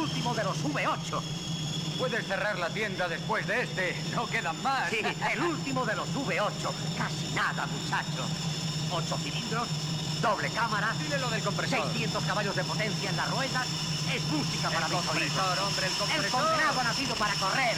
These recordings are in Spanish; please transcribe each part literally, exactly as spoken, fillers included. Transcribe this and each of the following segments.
último de los V ocho. Puedes cerrar la tienda después de este. No quedan más. Sí, el último de los V ocho. Casi nada, muchacho. Ocho cilindros, doble cámara. Dile lo del compresor. seiscientos caballos de potencia en las ruedas. Es música para mis oídos. El compresor, hombre, el compresor. El condenado ha nacido para correr.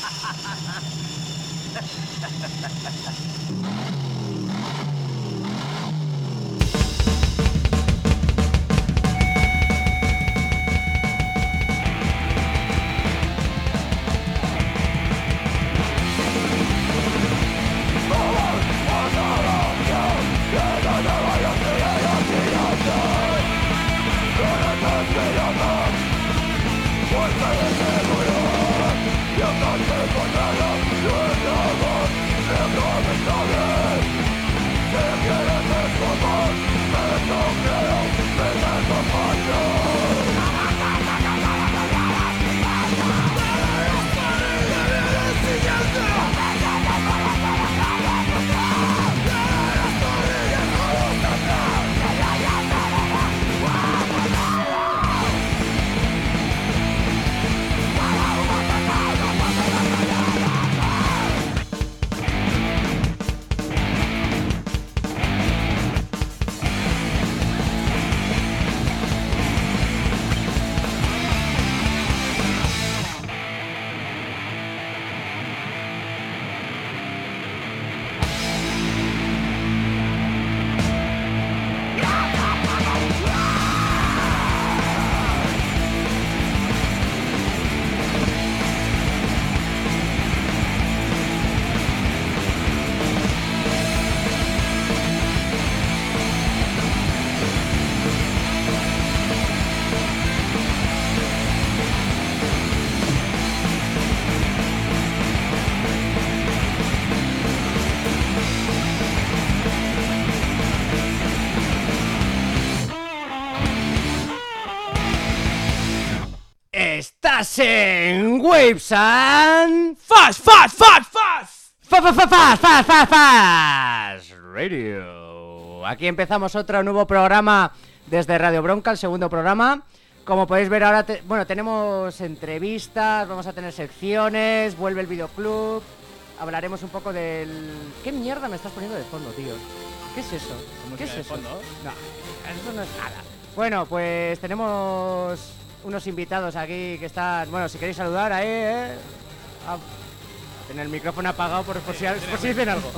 Estás en Waves and Fast, fast, fast, fast. Fast, fast, fast, fast, fast, fast Radio. Aquí empezamos otro nuevo programa desde Radio Bronca, el segundo programa. Como podéis ver ahora, te... bueno, tenemos entrevistas, vamos a tener secciones, vuelve el videoclub, hablaremos un poco del... ¿Qué mierda me estás poniendo de fondo, tío? ¿Qué es eso? ¿Qué es eso? Fondo? No, eso no es nada. Bueno, pues tenemos unos invitados aquí que están... Bueno, si queréis saludar ahí, ¿eh? A tener el micrófono apagado por, por, si, por si dicen algo.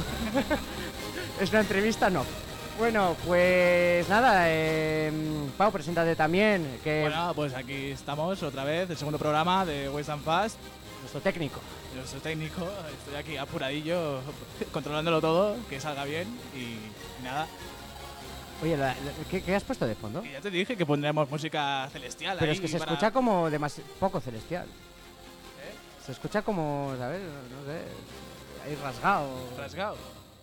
¿Es una entrevista? No. Bueno, pues nada, eh, Pau, preséntate también. Que Bueno, pues aquí estamos otra vez, el segundo programa de Waves and Fast. Nuestro técnico. Nuestro técnico, estoy aquí apuradillo, controlándolo todo, que salga bien y nada. Oye, la, la, ¿qué, ¿qué has puesto de fondo? Y ya te dije que pondremos música celestial. Pero ahí es que se para... escucha como demasi- poco celestial. ¿Eh? Se escucha como, ¿sabes? No sé, ahí rasgado. Rasgado.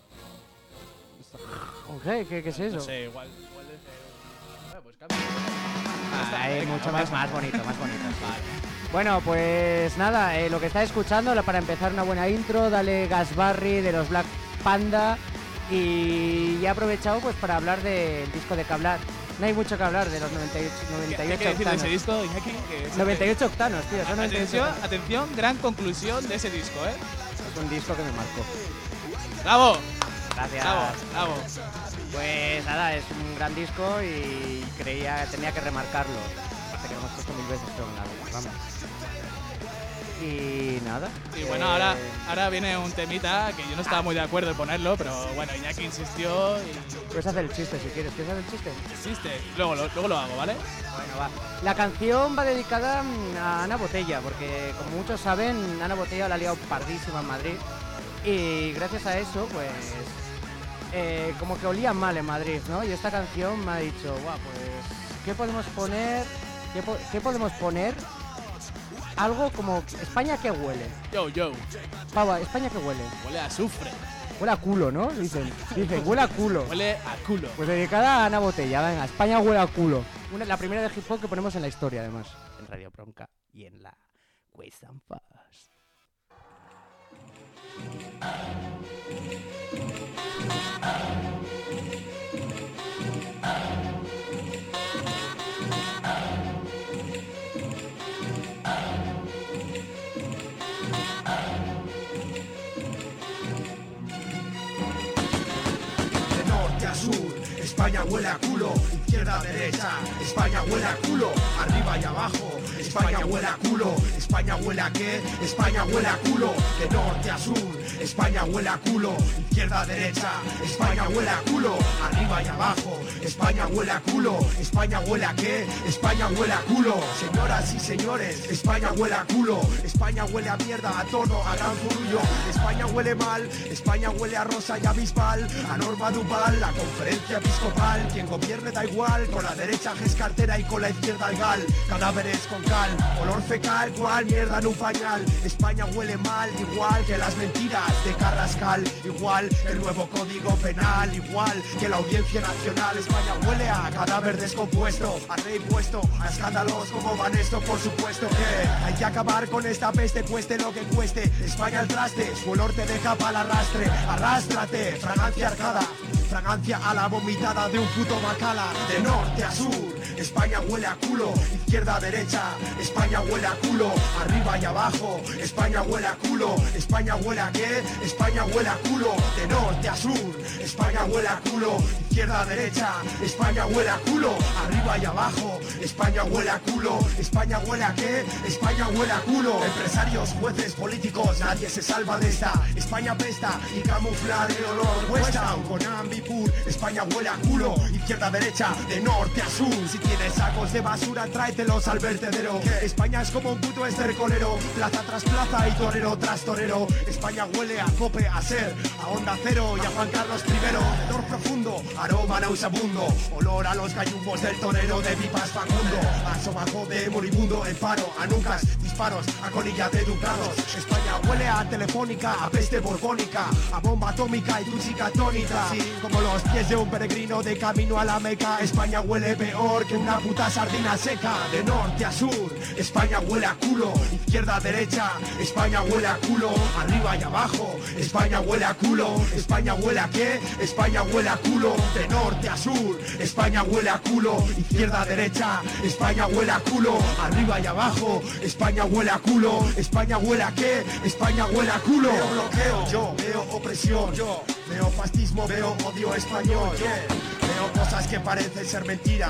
¿Qué, ¿Qué, ¿Qué es eso? No sé, igual, igual es de... Bueno, pues cambia. Ah, es mucho más, más bonito, más bonito. Sí. Vale. Bueno, pues nada, eh, lo que estáis escuchando, para empezar una buena intro, dale Gasbarri de los Black Panda. Y ya he aprovechado pues para hablar del disco de que hablar. No hay mucho que hablar de los noventa y ocho, noventa y ocho ¿Qué hay que decir de octanos. ese disco, Iñaki? Que es noventa y ocho octanos, tío. Son noventa y ocho Atención, octanos. atención, gran conclusión de ese disco, ¿eh? Es un disco que me marcó. ¡Bravo! Gracias. ¡Bravo! ¡Bravo! Pues nada, es un gran disco y creía que tenía que remarcarlo. Aparte que lo hemos puesto mil veces, pero nada, vamos. Y nada. Y bueno, eh, ahora, ahora viene un temita que yo no estaba muy de acuerdo en ponerlo, pero bueno, Iñaki insistió y Puedes hacer el chiste si quieres. ¿Quieres hacer el chiste? insiste. Luego lo, luego lo hago, ¿vale? Bueno, va. La canción va dedicada mm, a Ana Botella, porque como muchos saben, Ana Botella la ha liado pardísima en Madrid. Y gracias a eso, pues, eh, como que olía mal en Madrid, ¿no? Y esta canción me ha dicho, guau, pues, ¿qué podemos poner? ¿Qué, po- ¿Qué podemos poner? Algo como España que huele. Yo, yo. Pava, España que huele. Huele a azufre. Huele a culo, ¿no? Dicen, dicen, huele a culo. Huele a culo. Pues dedicada a Ana Botella, venga, España huele a culo. Una, la primera de hip hop que ponemos en la historia, además. En Radio Bronca y en la Waves and Fast. España huele a culo, izquierda, derecha, España huele a culo, arriba y abajo, España huele a culo, España huele a qué, España huele a culo, de norte a sur, España huele a culo, izquierda, derecha, España huele a culo, arriba y abajo, España huele a culo, España huele a qué, España huele a culo, señoras y señores, España huele a culo, España huele a mierda, a todo, a gran furullo, España huele mal, España huele a rosa y a bisbal, a Norma Duval, la conferencia episcopal, quien gobierne da igual, con la derecha es cartera y con la izquierda el gal, cadáveres con cal, olor fecal, cual mierda en un pañal, España huele mal, igual que las mentiras de Carrascal, igual que el nuevo código penal, igual que la audiencia nacional, España huele a cadáver descompuesto, a rey puesto, a escándalos como van esto, por supuesto que hay que acabar con esta peste, cueste lo que cueste, España al traste, su olor te deja para el arrastre, arrástrate, fragancia arcada, fragancia a la vomitada de un puto bacala, de norte a sur, España huele a culo, izquierda a derecha, España huele a culo, arriba y abajo, España huele a culo, España huele a qué, España huele a culo, de norte a sur, España huele a culo, izquierda a derecha, España huele a culo, arriba y abajo, España huele a culo, España huele a qué, España huele a culo, empresarios, jueces, políticos, nadie se salva de esta, España pesta y camuflar el olor cuesta, con ambipur, España huele a culo, izquierda a derecha, de norte a sur, si tienes sacos de basura tráetelos al vertedero, España es como un puto estercolero, plaza tras plaza y torero tras torero, España huele a cope, a ser, a Onda Cero y a Juan Carlos primero, olor profundo, aroma nauseabundo, olor a los gallumbos del torero de pipas Facundo, a sobaco de moribundo, en paro, a nucas, disparos, a colilla de ducados, España huele a telefónica, a peste borbónica, a bomba atómica y tu chica tónica, sí, como los pies de un peregrino de camino a la Meca, España huele peor que una puta sardina seca, de norte a sur, España huele a culo, izquierda a derecha, España huele a culo, arriba y abajo, España huele a culo, España huele a qué, España huele a culo, de norte a sur, España huele a culo, izquierda a derecha, España huele a culo, arriba y abajo, España huele a culo, España huele a qué, España huele a culo, veo bloqueo, yo veo opresión, yo veo fascismo, veo odio español, yo veo cosas que parecen ser mentira.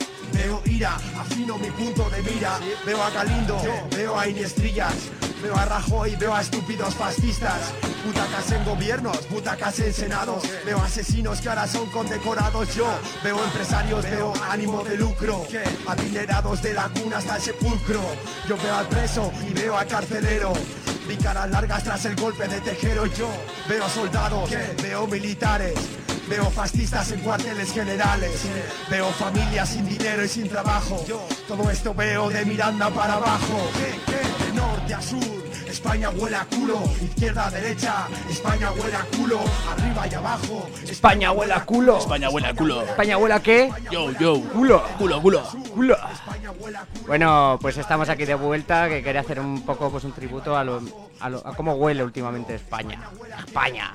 Veo ira, afino mi punto de mira, veo a Galindo, veo a Iniestrillas, veo a Rajoy, veo a estúpidos fascistas, butacas en gobiernos, butacas en senados, veo asesinos que ahora son condecorados, yo veo empresarios, veo ánimo de lucro, adinerados de la cuna hasta el sepulcro, yo veo al preso y veo al carcelero, vi caras largas tras el golpe de Tejero, yo veo soldados, veo militares, veo fascistas en cuarteles generales, veo familias sin dinero y sin trabajo, todo esto veo de Miranda para abajo, de norte a sur, España huele a culo, izquierda a derecha, España huele a culo, arriba y abajo, España huele a culo. España huele a culo. España huele a qué? Yo, yo. Culo. Culo, culo. Culo. Bueno, pues estamos aquí de vuelta, que quería hacer un poco pues un tributo a lo, a, lo, a cómo huele últimamente España. España.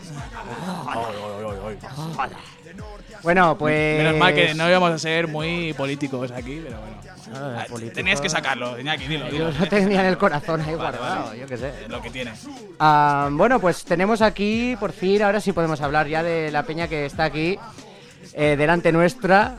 Joder. Joder. Bueno, pues... Menos mal que no íbamos a ser muy políticos aquí, pero bueno. Ah, político. Tenías que sacarlo, Iñaki, dilo, dilo. Yo lo tenía en el corazón ahí Vale, guardado, vale. yo qué sé. Es lo que tiene. Ah, bueno, pues tenemos aquí, por fin, ahora sí podemos hablar ya de la peña que está aquí, eh, delante nuestra.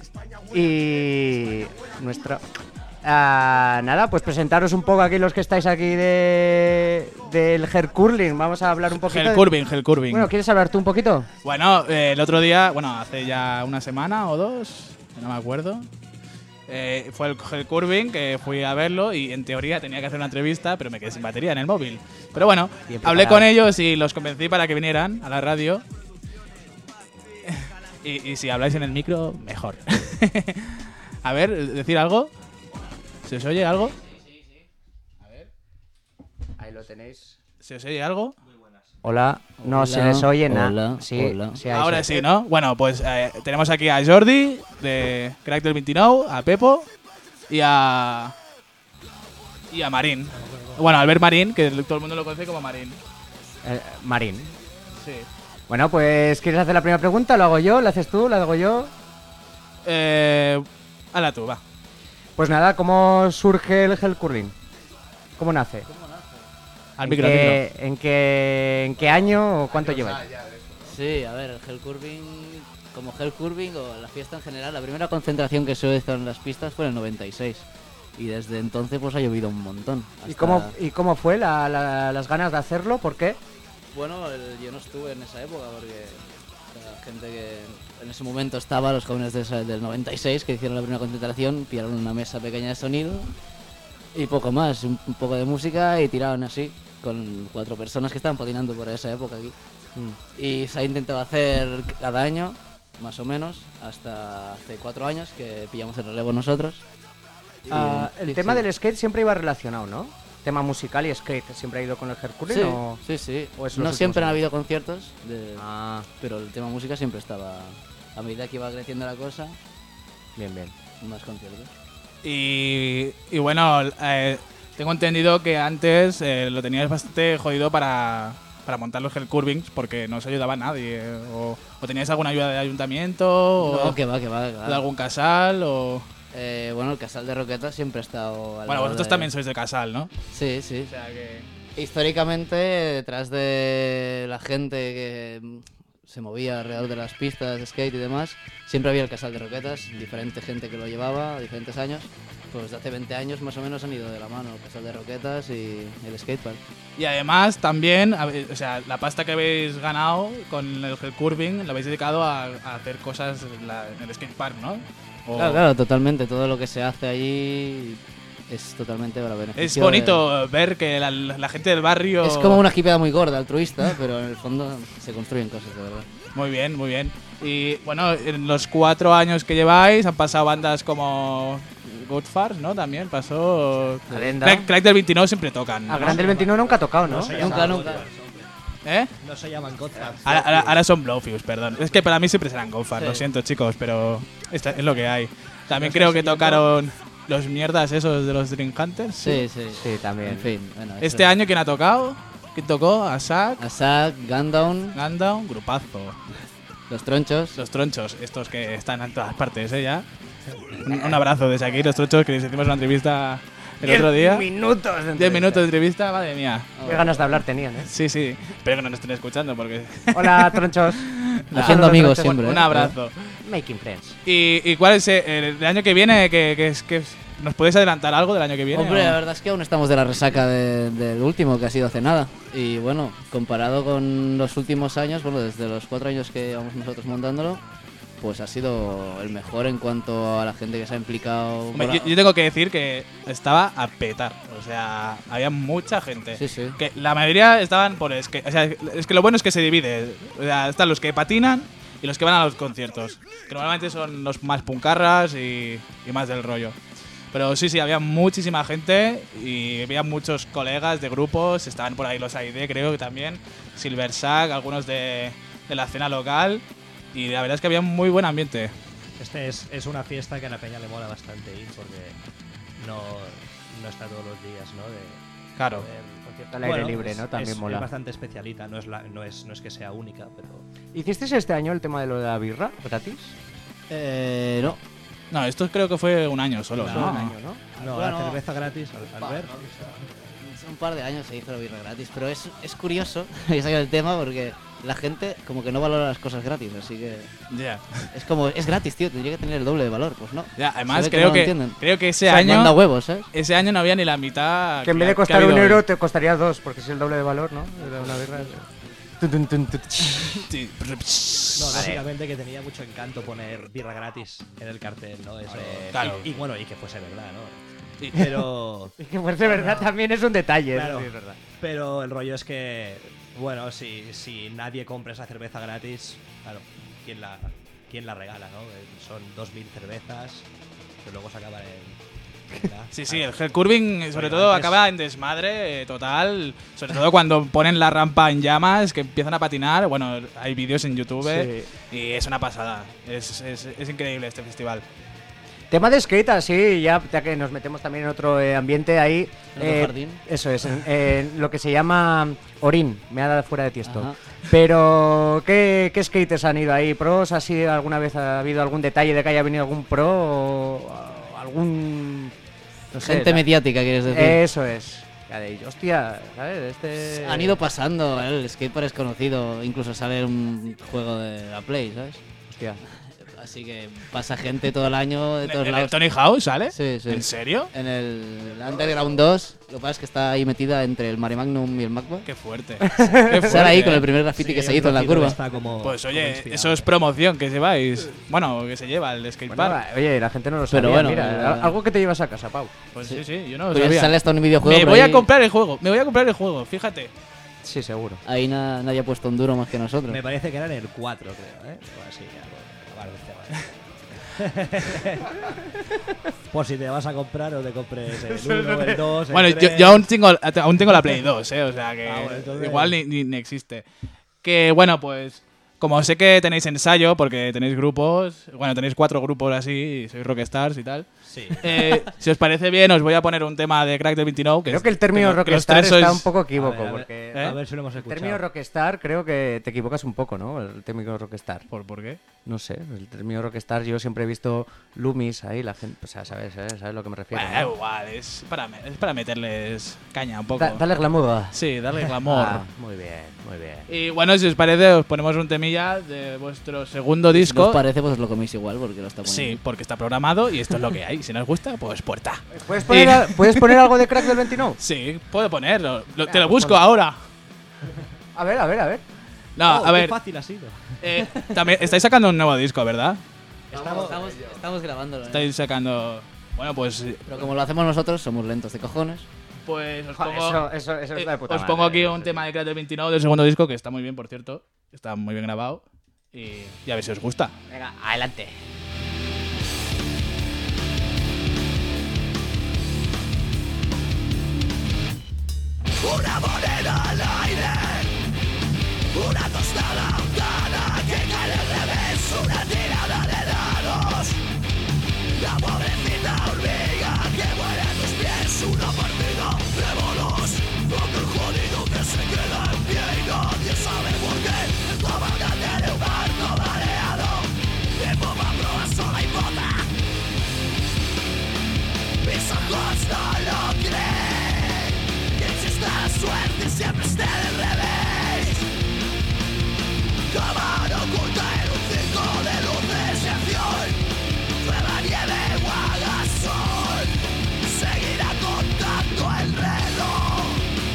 Y... nuestra... Ah, nada, pues presentaros un poco aquí los que estáis aquí de del Hellcurling. Vamos a hablar un poquito. Hellcurling, de... Hellcurling. Bueno, ¿quieres hablar tú un poquito? Bueno, eh, el otro día, bueno, hace ya una semana o dos, no me acuerdo, eh, fue el Hellcurling, que fui a verlo y en teoría tenía que hacer una entrevista, pero me quedé sin batería en el móvil. Pero bueno, Bien hablé preparado. con ellos y los convencí para que vinieran a la radio. y, y si habláis en el micro, mejor. A ver, ¿decir algo? ¿Se os oye algo? Ahí lo tenéis. ¿Se os oye algo? Hola, no Hola, se les oye nada. hola, Sí, hola. sí, ahí Ahora se- sí, ¿no? Bueno, pues eh, tenemos aquí a Jordi, de Crack del veintinueve, a Pepo y a... y a Marín. Bueno, Albert Marín, que todo el mundo lo conoce como Marín. Eh, Marín. Sí. Bueno, pues ¿quieres hacer la primera pregunta? ¿Lo hago yo? ¿La haces tú? ¿La hago yo? Eh... Hala tú, va. Pues nada, ¿cómo surge el Hellcurling? ¿Cómo nace? Al ¿En micro, al qué, micro. ¿En qué, en qué año o cuánto lleváis? Sí, a ver, el Hell Curving, como Hell Curving o la fiesta en general, la primera concentración que se hizo en las pistas fue en el noventa y seis. Y desde entonces pues ha llovido un montón. ¿Y, hasta- cómo, ¿Y cómo fue la- la- las ganas de hacerlo? ¿Por qué? Bueno, el- yo no estuve en esa época porque la gente que en ese momento estaba, los jóvenes de esa- del noventa y seis que hicieron la primera concentración, pillaron una mesa pequeña de sonido y poco más, un, un poco de música y tiraron así, con cuatro personas que estaban patinando por esa época aquí. Y se ha intentado hacer cada año, más o menos, hasta hace cuatro años que pillamos el relevo nosotros. Y- Ah, el sí, tema sí. del skate siempre iba relacionado, ¿no? Tema musical y skate, ¿siempre ha ido con el Hercules Sí, o...? sí, sí. o es los No últimos siempre han años? habido conciertos, de- Ah, pero el tema música siempre estaba, a medida que iba creciendo la cosa, bien, bien. más conciertos. Y, y bueno, eh, tengo entendido que antes eh, lo tenías bastante jodido para, para montar los Hell Curvings porque no se ayudaba a nadie. eh, O, o teníais alguna ayuda del ayuntamiento, o No, que va, que va. que va. de algún casal, o... Eh, bueno, el Casal de Roquetas siempre ha estado... al Bueno, lado vosotros de- también sois de casal, ¿no? Sí, sí. O sea que... Históricamente, detrás de la gente que mm, se movía alrededor de las pistas de skate y demás, siempre había el Casal de Roquetas, diferente gente que lo llevaba, diferentes años. Pues desde hace veinte años más o menos han ido de la mano el Casal de Roquetas y el skatepark. Y además también, a ver, o sea, la pasta que habéis ganado con el Hell Curving la habéis dedicado a, a hacer cosas en, la- en el skatepark, ¿no? O- Claro, claro, totalmente. Todo lo que se hace allí es totalmente para beneficio. Es bonito ver que la, la gente del barrio... de- Es como una hippie muy gorda, altruista, pero en el fondo se construyen cosas de verdad. Muy bien, muy bien. Y bueno, en los cuatro años que lleváis han pasado bandas como Good Farce, ¿no? También pasó... Calenda. Crack, Crack del veintinueve siempre tocan, A ¿no? Grande el veintinueve nunca ha tocado, ¿no? No se Nunca, llaman nunca. Godfans, hombre. ¿Eh? No se llaman Godfans. Ahora, ahora- ahora son Blowfuse, perdón. Es que para mí siempre serán Good Farce, Sí. lo siento chicos, pero esta- es lo que hay. También ¿Lo creo estás que siguiendo? tocaron los mierdas esos de los Dream Hunters. Sí, sí. Sí, también. En fin, bueno. Este año, ¿quién ha tocado? ¿Quién tocó? Asak, Asak, Gundown, Gundam, grupazo. Los Tronchos. Los tronchos, estos que están en todas partes, ¿eh? Ya. Un, un abrazo desde aquí, los tronchos, que les hicimos una entrevista el otro día. minutos de Diez minutos de entrevista, madre mía. Qué ganas de hablar tenían, ¿eh? Sí, sí. Espero que no nos estén escuchando porque... Hola, tronchos. Haciendo Saludos, amigos tronchos. siempre. un ¿eh? abrazo. Making friends. ¿Y, y cuál es el, el año que viene? Que, que, es- que es- ¿Nos podéis adelantar algo del año que viene? Hombre, o- la verdad es que aún estamos de la resaca de- del último, que ha sido hace nada. Y bueno, comparado con los últimos años, bueno, desde los cuatro años que llevamos nosotros montándolo, pues ha sido el mejor en cuanto a la gente que se ha implicado. Hombre, por yo, a- yo tengo que decir que estaba a petar. O sea, había mucha gente. Sí, sí. Que la mayoría estaban por skate. O sea, es que lo bueno es que se divide. O sea, están los que patinan y los que van a los conciertos. Que normalmente son los más puncarras y, y más del rollo. Pero sí, sí, había muchísima gente y había muchos colegas de grupos. Estaban por ahí los A I D, creo que también. Silver Sack, algunos de, de la escena local. Y la verdad es que había un muy buen ambiente. Este es, es una fiesta que a la peña le mola bastante ir porque no, no está todos los días, ¿no? De Claro. poder concierto. Al aire libre, ¿no? es- También es, mola. Es bastante especialita, no es, la, no, es, no es que sea única, pero... ¿Hicisteis este año el tema de lo de la birra gratis? Eh, no. No, esto creo que fue un año solo, No, ¿no? Un año, ¿no? No, Bueno, la cerveza gratis, al, al ver... Hace un par de años se hizo la birra gratis, pero es, es curioso que salga el tema porque la gente como que no valora las cosas gratis, así que Ya. es como, es gratis, tío, tendría que tener el doble de valor, pues no. Ya, Se además ve que creo no lo que, entienden. creo que ese O sea, año manda huevos, ¿sabes? ese año no había ni la mitad. Que en vez ha- de que ha costar un habido euro, hoy. te costaría dos, porque es el doble de valor, ¿no? Era una birra. Tun, tun, tun, tun. Sí. No, básicamente que tenía mucho encanto poner birra gratis en el cartel, ¿no? Eso, Claro. Y, y bueno, y que fuese verdad, ¿no? Y- Pero... Y que fuese verdad también es un detalle. eso Claro. sí es verdad. Pero el rollo es que, bueno, si, si nadie compra esa cerveza gratis, claro, ¿quién la, quién la regala, no? Eh, Son dos mil cervezas que luego se acaban en... Sí, sí, el Hell Curving sobre Bueno, todo antes- acaba en desmadre eh, total, sobre todo cuando ponen la rampa en llamas, que empiezan a patinar, bueno, hay vídeos en YouTube y es una pasada, es, es, es increíble este festival. Tema de skate, así, ya, ya que nos metemos también en otro eh, ambiente ahí. En otro jardín. Eso es, en, en lo que se llama Orín, me ha dado fuera de Tiesto. Ajá. Pero, ¿qué, ¿qué skaters han ido ahí? ¿Pros? ¿Así alguna vez ha habido algún detalle de que haya venido algún pro o algún... no sé, Gente la- mediática, quieres decir. Eso es. Que ha dicho, hostia, ¿sabes? Este... Han ido pasando, el skatepark es conocido, incluso sale un juego de la Play, ¿sabes? Hostia. Así que pasa gente todo el año de todos ¿En el lados. Tony Hawk sale? Sí, sí. ¿En serio? En el Underground dos, lo que pasa es que está ahí metida entre el Mare Magnum y el Magma. Qué fuerte. Qué fuerte. Sale ahí con el ¿eh? primer graffiti Sí, que se el hizo en la grafito curva. está como- Pues como oye, inspirado. eso es promoción que lleváis. Bueno, que se lleva el skatepark. Bueno, va, oye, la gente no lo sabe. Pero bueno, mira, la- algo que te llevas a casa, Pau. Pues sí, sí, yo no lo Pues sabía. sale hasta un videojuego. Me pero voy a ahí- comprar el juego, me voy a comprar el juego, fíjate. Sí, seguro. Ahí na- nadie ha puesto un duro más que nosotros. Me parece que era en el cuatro, creo, ¿eh? O así, ya, por acabar de cebar. Por si te vas a comprar o te compres el uno, el dos, el Bueno, yo, tres. yo aún, tengo, aún tengo la Play dos, ¿eh? O sea que Ah, bueno, entonces- igual ni, ni, ni existe. Que bueno, pues como sé que tenéis ensayo, porque tenéis grupos, bueno, tenéis cuatro grupos así, y sois rockstars y tal. Sí. Eh, si os parece bien, os voy a poner un tema de Crack del veintinueve. Que Creo es- que el término que los rockstar tres está sois- un poco equívoco, A ver, a ver, porque... ¿Eh? A ver si lo hemos El escuchado. término rockstar creo que te equivocas un poco, ¿no? El término rockstar. ¿Por, ¿Por qué? No sé, el término rockstar yo siempre he visto Loomis ahí, la gente... O sea, ¿sabes, eh? ¿Sabes lo que me refiero? Bueno, da ¿no? igual, es para, me- es para meterles caña un poco. Da- dale glamour. Sí, darle glamour. Ah, muy bien, muy bien. Y bueno, si os parece, os ponemos un temilla de vuestro segundo Si disco. os parece, pues os lo coméis igual porque lo está poniendo. Sí, porque está programado y esto es lo que hay. Si no os gusta, pues puerta. ¿Puedes poner, a- ¿puedes poner algo de Crack del veintinueve? Sí, puedo ponerlo. Lo- te Venga, lo busco pues ahora. A ver, a ver, a ver. No, Oh, a qué ver. fácil ha sido. eh, también estáis sacando un nuevo disco, ¿verdad? Estamos, estamos, estamos grabándolo. ¿eh? Estáis sacando. Bueno, pues. Pero como lo hacemos nosotros, somos lentos de cojones. Pues os Jo, pongo. Eso, eso, eso eh, es la de puta os madre, pongo aquí eso un sí. tema de Crack del veintinueve del segundo disco, que está muy bien, por cierto. Está muy bien grabado. Y, y a ver si os gusta. Venga, adelante. Una moneda al aire, una tostada ahogada que cae al revés, una tirada de dados. La pobrecita hormiga que muere a tus pies, una partida de bolos. Aquel jodido que se queda en pie y nadie sabe por qué. El comandante de un barco mareado, de bomba proa sola y bota. Mis ojos no lo creen, que exista la suerte y siempre esté del revés. Cámara oculta en un circo de luces y acción. Prueba nieve o haga sol, seguirá contando el reloj.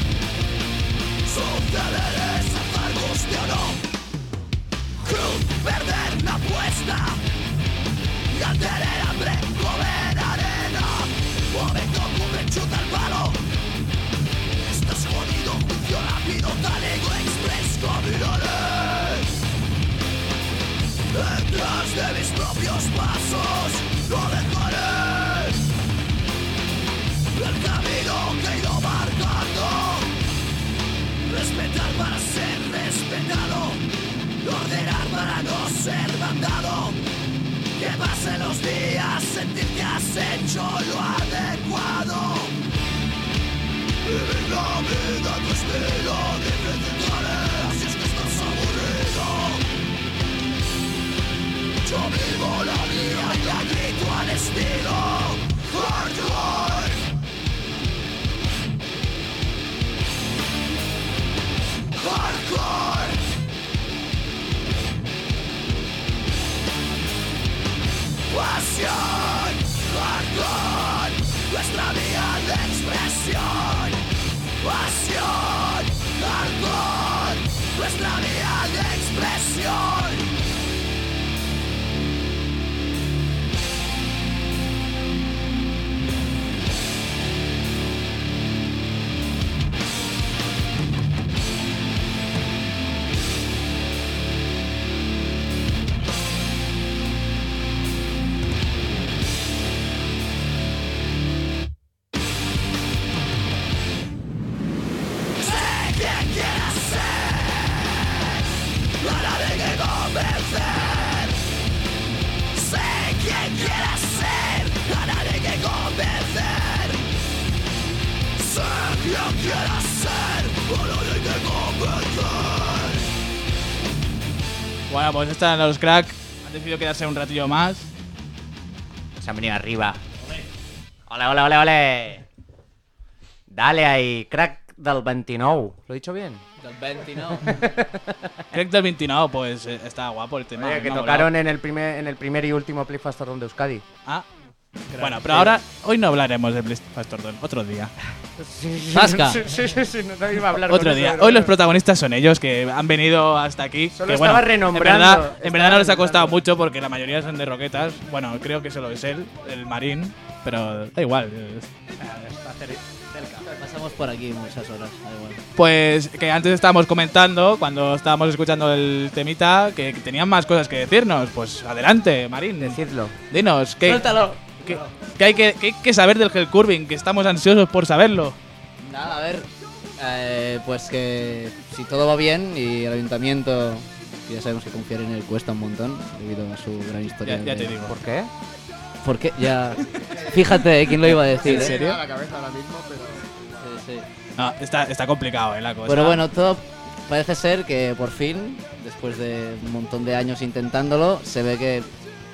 Suceder es hacer angustia o no. Cruz, perder la apuesta y al tener hambre comer arena. Momento cubre, chuta el palo. Estás jodido, juicio rápido, talego express, caminaré detrás de mis propios pasos, no dejaré el camino que he ido marcando. Respetar para ser respetado, ordenar para no ser mandado. Que pasen los días, sentir que has hecho lo adecuado. Vivir la vida a tu estilo, intentaré, así es que estás aburrido. Yo vivo la vida y la grito al estilo hardcore. Hardcore. Pasión, hardcore, nuestra vía de expresión. Pasión, hardcore, nuestra vía de expresión. Sé quién quieras ser, a nadie que convencer. Sé quién quieras ser, a nadie que convencer. Sé quién quieras ser, a nadie que convencer. Bueno, pues están los Crack. Han decidido quedarse un ratillo más. Se han venido arriba. Ole, ole, ole, ole. Dale ahí, Crack del veintinueve. ¿Lo he dicho bien? Del veintinueve. Creo que del veintinueve, pues eh, está guapo el tema. Oye, que me ha tocaron en el primer en el primer y último Playfastordon de Euskadi. molado. Ah. Bueno, pero ahora, hoy no hablaremos de Playfastordon, otro día. ¡Zasca! Sí, sí, sí, sí, no iba a hablar Otro con día. eso, pero Hoy los bueno. protagonistas son ellos, que han venido hasta aquí. Solo que, estaba bueno, renombrando, En verdad, en estaba verdad no les ha costado renombrando. mucho porque la mayoría son de Roquetas. Bueno, creo que solo es él, el Marín, pero da igual. Está cerca. Pasamos por aquí muchas horas, da igual. Pues que antes estábamos comentando, cuando estábamos escuchando el temita, que, que tenían más cosas que decirnos. Pues adelante, Marín. Decidlo. Dinos, ¿qué, ¡Suéltalo! qué- qué hay que, qué hay que saber del Hell Curving? Que estamos ansiosos por saberlo. Nada, a ver, eh, pues que si todo va bien y el ayuntamiento, que ya sabemos que confiar en él cuesta un montón debido a su gran historia. Ya, ya de- te digo. ¿Por qué? Porque ya, fíjate, ¿eh? ¿Quién lo iba a decir? ¿En eh? serio? A la cabeza ahora mismo, pero Sí, sí. No, está, está complicado, ¿eh? La cosa. Pero bueno, todo parece ser que por fin, después de un montón de años intentándolo, se ve que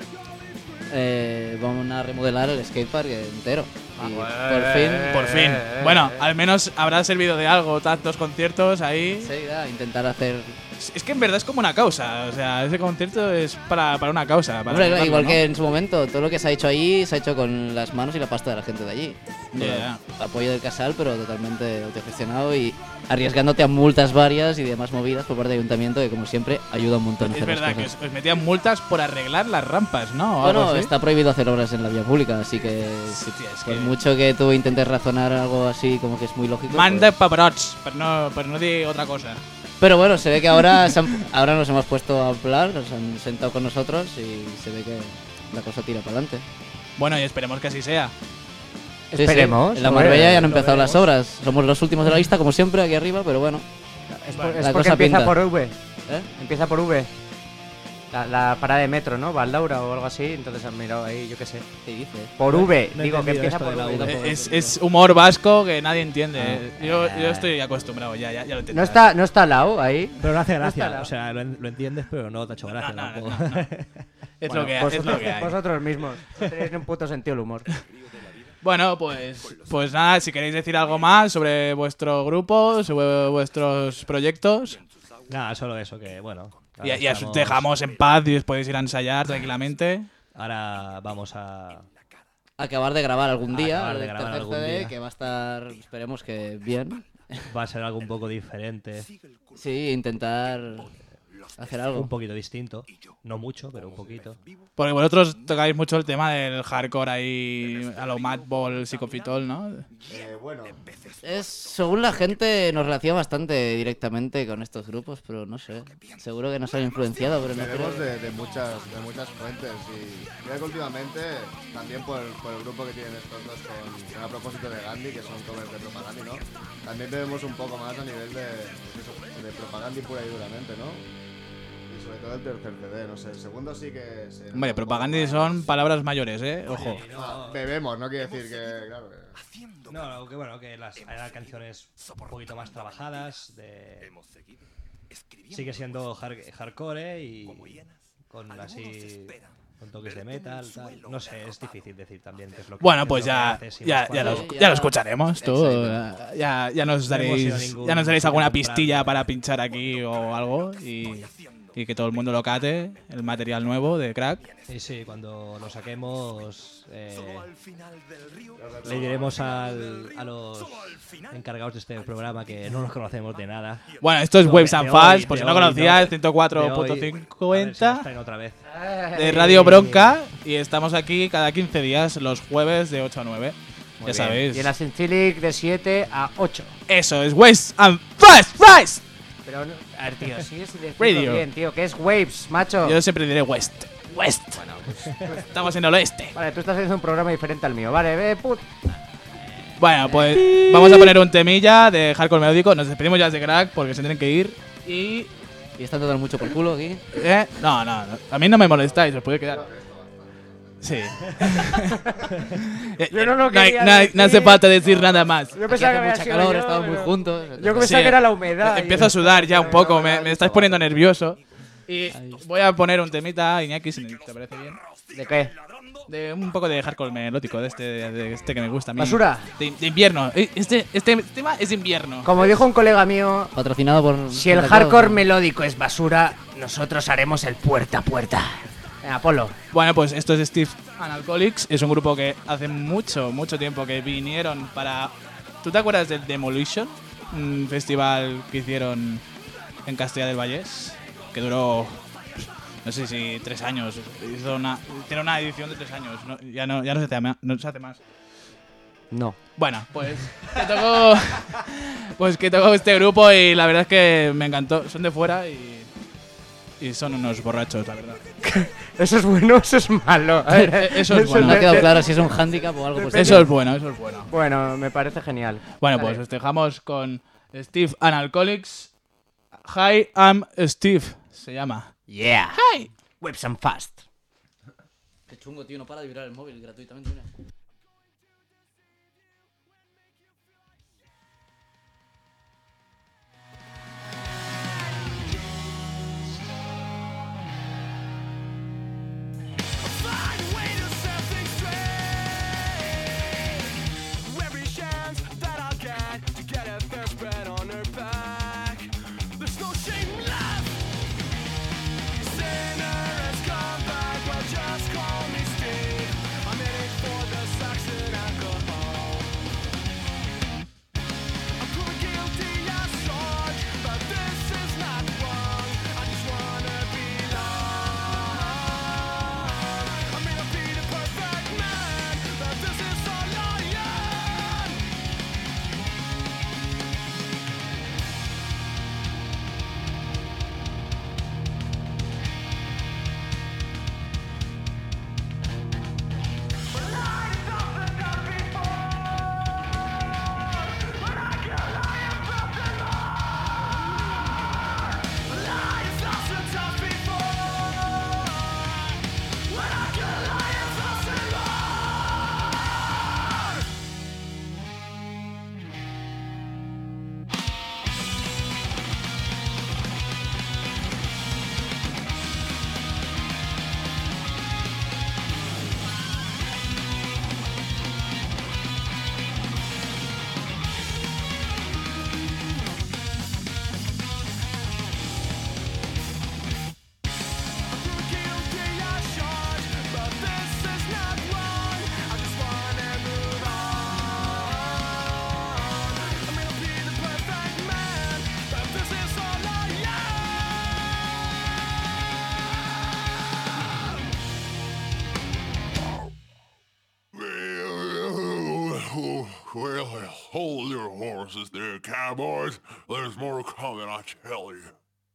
eh, van a remodelar el skatepark entero. Y por fin, Por fin. Bueno, al menos habrá servido de algo tantos conciertos ahí. sí, ya, intentar hacer. Es que en verdad es como una causa. O sea, ese concierto es para, para una causa. Para Hombre, claro, ayudarlo, igual ¿no? que en su momento, todo lo que se ha hecho allí se ha hecho con las manos y la pasta de la gente de allí. Ya, ya. Apoyo del Casal, pero totalmente autogestionado y arriesgándote a multas varias y demás movidas por parte del ayuntamiento, que como siempre ayuda un montón a Es hacer las verdad que cosas. os, os metían multas por arreglar las rampas, ¿no? O algo Bueno, así. está prohibido hacer obras en la vía pública, así que si- Hostia, es por que- mucho que tú intentes razonar algo así como que es muy lógico. Manda pues- paparots, pero no, pero no di otra cosa. Pero bueno, se ve que ahora, se han- ahora nos hemos puesto a hablar, nos han sentado con nosotros y se ve que la cosa tira para adelante. Bueno, y esperemos que así sea. Esperemos. En la hombre, Marbella ya han lo empezado veremos. las obras. Somos los últimos de la lista, como siempre, aquí arriba, pero bueno. Es, por- es La porque cosa empieza pinta. por V. ¿eh? Empieza por V. La, la parada de metro, ¿no? Valdaura o algo así. Entonces han mirado ahí, yo qué sé. ¿Qué dice? Por No- V. no he Digo que entendido empieza esto por de la V. V. Tampoco. Es, es humor vasco que nadie entiende. Ah. Yo, yo estoy acostumbrado, ya, ya, ya lo entiendo. No está, no está al lado ahí. Pero no hace está gracia. la- O sea, lo, en- lo entiendes, pero no te ha hecho gracia no, no, tampoco. no, no. Es, Bueno, lo que, es vosotros, lo que hay. vosotros mismos. No tenéis ni un puto sentido el humor. Bueno, pues, pues nada, si queréis decir algo más sobre vuestro grupo, sobre vuestros proyectos, Nada, solo eso, que bueno. y, ahora y os estamos- dejamos en paz y os podéis ir a ensayar tranquilamente. Ahora vamos a. Acabar de grabar algún día, Acabar de el grabar tercer algún C D, día. que va a estar, esperemos que bien. Va a ser algo un poco diferente. Sí, intentar hacer algo. Un poquito distinto. No mucho, pero un poquito. Porque vosotros tocáis mucho el tema del hardcore ahí, a lo Madball, Psicofitol, ¿no? eh, bueno, Es, según la gente, nos relaciona bastante directamente con estos grupos, pero no sé. Seguro que nos han influenciado, pero no tenemos creo. de, de muchas de muchas fuentes y creo que últimamente también por, por el grupo que tienen estos dos con, con a propósito de Gandhi, que son covers de Propaganda, ¿no? También bebemos un poco más a nivel de, eso, de Propaganda pura y duramente, ¿no? Y sobre todo el tercer C D, no sé, el segundo sí que... se nota Hombre, un poco propaganda más. son palabras mayores, ¿eh? Ojo. Ah, bebemos, no quiere decir que, claro, que... No, que bueno, que las, hay canciones un poquito más trabajadas. De... Sigue siendo hard- hardcore y con así. Con toques de metal, tal. No sé, es difícil decir también qué es lo que Bueno, qué pues es lo que ya, haces y ya, más ya, lo, cuando- ya lo escucharemos, tú. Exacto. Ya, ya nos No hemos ido a daréis, ningún ya nos daréis sitio alguna a comprar. pistilla para pinchar aquí o algo y, y que todo el mundo lo cate, el material nuevo de Crack. Y sí, cuando lo saquemos, eh, le diremos al, a los encargados de este programa que no nos conocemos de nada. Bueno, esto es No, Waves de and hoy, Falls, de por si no hoy, conocías, de el ciento cuatro punto De hoy, a ver si nos cincuenta traen otra vez. de Radio Bronca y estamos aquí cada quince días, los jueves de ocho a nueve. Muy Ya bien. sabéis. Y en la Sintilic de siete a ocho. Eso es Waves and Falls, Falls. Pero, no- a ver, tío, sí es Radio. bien, tío. Que es Waves, macho. Yo siempre diré West. West. Estamos en el oeste. Vale, tú estás haciendo un programa diferente al mío. Vale, ve, put. Bueno, pues vamos a poner un temilla de hardcore melódico. Nos despedimos ya de Crack porque se tienen que ir. Y. Y están dando mucho por culo aquí. ¿Eh? No, no, no. A mí no me molestáis, os puede quedar. Sí. Yo no lo No hay- quería no hay- decir. no hace falta decir nada más. Yo Aquí pensaba que hace había mucha sido calor, yo, estamos muy pero- juntos. Yo pensaba Sí. que era la humedad. Empiezo a sudar ya un poco, me, me estáis poniendo nervioso. Y voy a poner un temita, Iñaki, si te parece bien. ¿De qué? De un poco de hardcore melódico, de este, de este que me gusta a mí. ¿Basura? De, de invierno. Este, este tema es de invierno. Como dijo un colega mío, Patrocinado por... si el hardcore melódico es basura, nosotros haremos el puerta a puerta. Venga, Polo. Bueno, pues esto es Steve and Alcoholics. Es un grupo que hace mucho, mucho tiempo que vinieron para... ¿Tú te acuerdas del Demolition? Un festival que hicieron en Castilla del Vallés, que duró... No sé si tres años. Hizo una, tiene una edición de tres años. No, ya, no, ya no, se hace, ma- no se hace más. No. Bueno, pues que tocó, pues que tocó este grupo y la verdad es que me encantó. Son de fuera y, y son unos borrachos, la verdad. ¿Eso es bueno o eso es malo? A ver, Eso es bueno. No ha quedado claro si es un hándicap o algo positivo. Eso es bueno, eso es bueno. Bueno, me parece genial. Bueno, Vale. pues os dejamos con Steve and Alcoholics. Hi, I'm Steve. Se llama. Yeah. Hi. Whips and fast. Qué chungo, tío, no para de vibrar el móvil gratuitamente, mira. Just call me Steve. I'm in it for the Saxon alcohol. I'm proving guilty as charged, but this is not wrong. I just wanna belong. I may not be the perfect man, but this is all I am. Well, hold your horses there, cowboys. There's more coming, I tell you.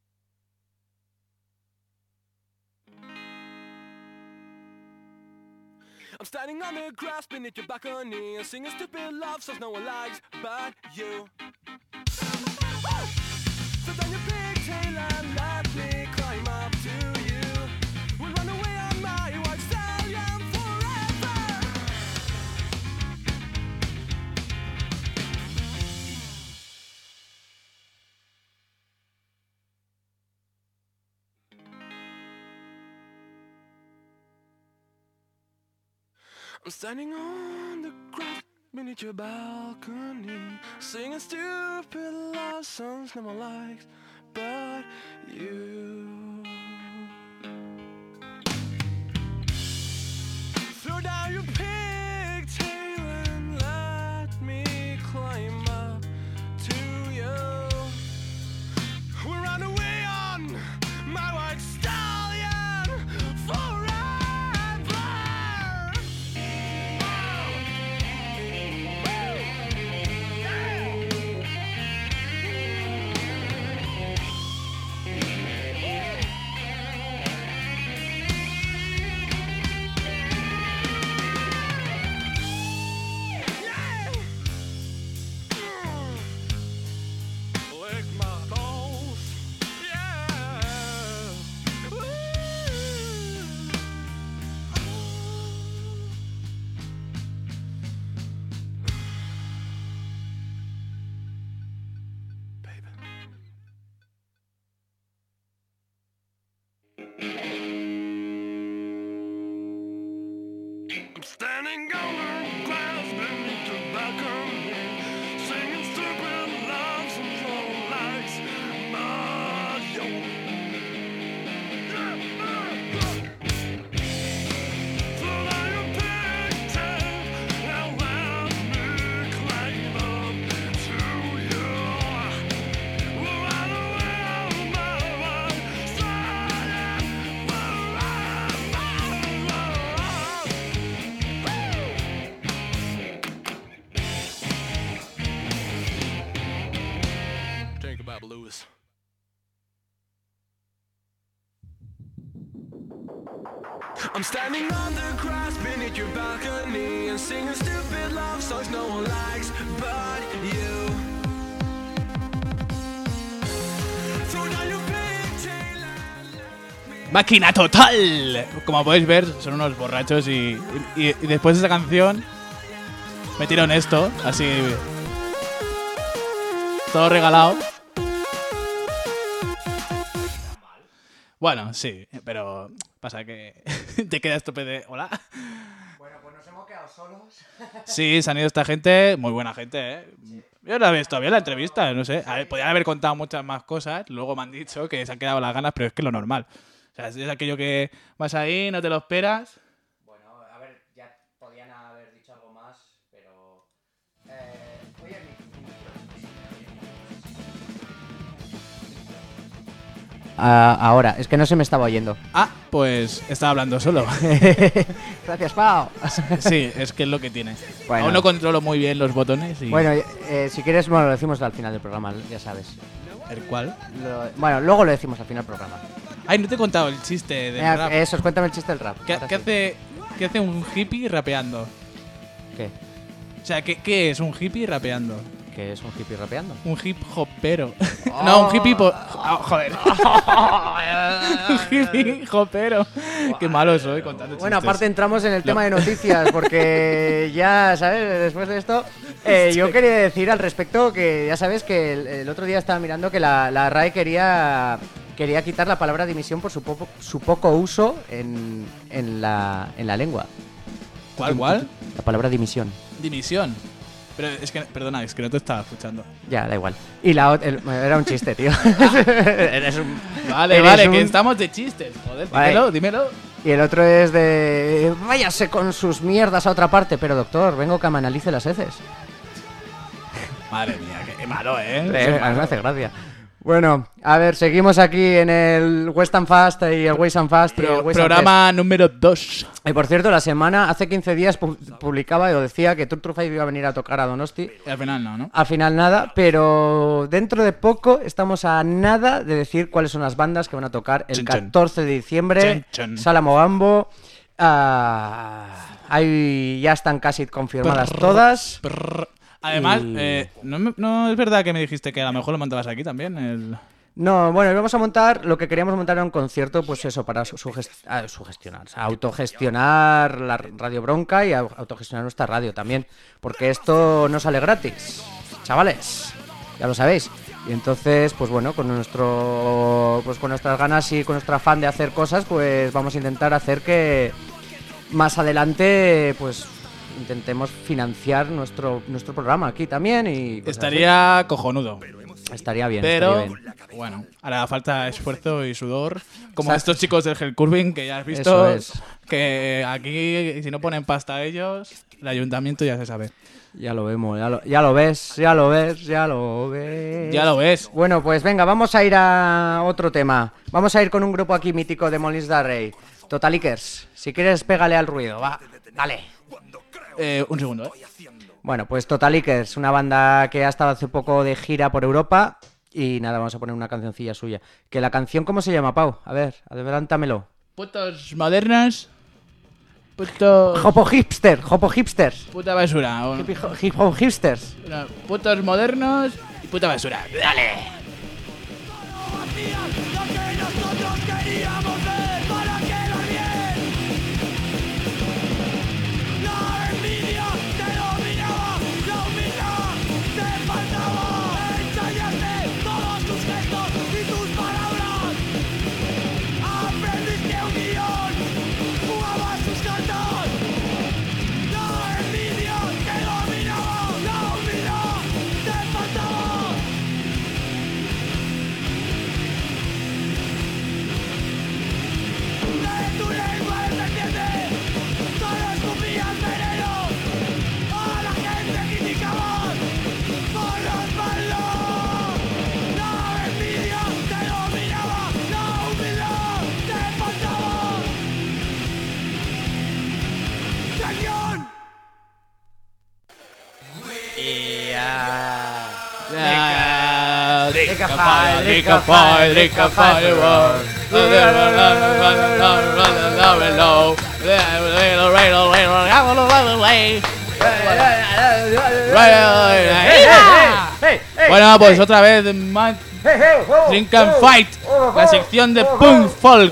I'm standing on the grass beneath your balcony and singing stupid love songs no one likes but you. Woo! So down your pigtail and let me climb up to you. We'll run away on my white stallion forever. I'm standing on the grass beneath your balcony, singing stupid love songs no one likes but you. Throw down your pigtail and let me climb up to you. We'll run away on my white stallion forever. I'm standing on the grass beneath your balcony and singing stupid love songs no one likes but you. Throw down your pigtail and let me. ¡Máquina total! Como podéis ver, son unos borrachos y, y, y después de esa canción metieron esto, así todo regalado. Bueno, sí, pero pasa que te quedas tope de... ¿Hola? Bueno, pues nos hemos quedado solos. Sí, se han ido esta gente, muy buena gente, ¿eh? Yo no he visto bien la entrevista, no sé. A ver, podrían haber contado muchas más cosas, luego me han dicho que se han quedado las ganas, pero es que es lo normal. O sea, es aquello que vas ahí, no te lo esperas. Bueno, a ver, ya podían haber dicho algo más, pero... Eh, oye, mi... Ah, ahora, es que no se me estaba oyendo. Ah, pues estaba hablando solo. Gracias, Pau. Sí, es que es lo que tiene. Bueno. Aún no controlo muy bien los botones y... Bueno, eh, si quieres, bueno, lo decimos al final del programa, ya sabes. ¿El cuál? Lo- bueno, luego lo decimos al final del programa. Ay, no te he contado el chiste del Venga, rap. eso, cuéntame el chiste del rap. ¿Qué, Ahora qué sí. hace, ¿Qué hace un hippie rapeando? ¿Qué? O sea, ¿qué, qué es un hippie rapeando? ¿Qué es un hippie rapeando? Un hip hopero. No, un hippie... po- oh, joder. Un hippie hopero. Qué malo soy contando chistes. Bueno, aparte entramos en el tema de noticias, porque ya, ¿sabes? Después de esto, eh, yo quería decir al respecto que ya sabes que el, el otro día estaba mirando que la, la R A E quería, quería quitar la palabra dimisión por su, poco su poco uso en, en, la, en la lengua. ¿Cuál, cuál? La palabra dimisión. Dimisión. Pero es que, perdona, es que no te estaba escuchando. Ya, da igual. Y la ot- el- era un chiste, tío. Eres un... Vale, eres vale, un- que estamos de chistes. Joder, Vale. dímelo, dímelo. Y el otro es de... Váyase con sus mierdas a otra parte. Pero doctor, vengo que me analice las heces. Madre mía, qué malo, ¿eh? Eh, a mí me hace gracia. Bueno, a ver, seguimos aquí en el West Ham Fast y el West Ham Fast y el Pro- West Ham programa número dos. Fest. Y por cierto, la semana, hace quince días pu- publicaba o decía que Turtle Five iba a venir a tocar a Donosti. Y al final no, ¿no? Al final nada, pero dentro de poco estamos a nada de decir cuáles son las bandas que van a tocar el Chun, chun. catorce de diciembre. Chun, chun. Sala Mogambo. Ah, ahí ya están casi confirmadas Prrr, todas. prrr. Además, Y- eh, no, me- no es verdad que me dijiste que a lo mejor lo montabas aquí también. El... No, bueno, íbamos a montar, lo que queríamos montar era un concierto, pues eso, para su- sugest- ah, sugestionar, o sea, autogestionar la Radio Bronca y au- autogestionar nuestra radio también, porque esto no sale gratis, chavales, ya lo sabéis. Y entonces, pues bueno, con nuestro, pues con nuestras ganas y con nuestro afán de hacer cosas, pues vamos a intentar hacer que más adelante, pues intentemos financiar nuestro nuestro programa aquí también y cosas Estaría cojonudo. así. estaría bien, Pero, estaría bien. bueno, hará falta esfuerzo y sudor. Como O sea, estos chicos del Hell Curving, que ya has visto. Eso es. Que aquí, si no ponen pasta a ellos, el ayuntamiento ya se sabe. Ya lo vemos, ya lo, ya lo ves, ya lo ves, ya lo ves. Ya lo ves. Bueno, pues venga, vamos a ir a otro tema. Vamos a ir con un grupo aquí mítico de Molins de Rey. Totalikers. Si quieres, pégale al ruido, va, dale. Eh, un segundo, ¿eh? Bueno, pues Totalikers, una banda que ha estado hace poco de gira por Europa. Y nada, vamos a poner una cancioncilla suya. Que la canción, ¿cómo se llama, Pau? A ver, adelántamelo. Putos modernos. Puto. Hopo hipster, hopo hipsters. Puta basura. o- Hip hip hop hipsters. no, putos modernos y puta basura. Dale. Lo que nosotros queríamos ver para quedar bien. La envidia te dominaba, la humildad te faltaba. Ensayaste todos tus gestos y tus palabras. Aprendiste un guión, jugabas sus cartas. La envidia te dominaba, la humildad te faltaba. De tu lengua descendiente, solo escupías veneno. A la gente criticabas por los malos. La envidia te dominaba, la humildad te faltaba. ¡Sección! Ah, Drink a fire, drink a fire, drink a fire. Bueno, pues otra vez man, Drink and Fight, la sección de punk folk.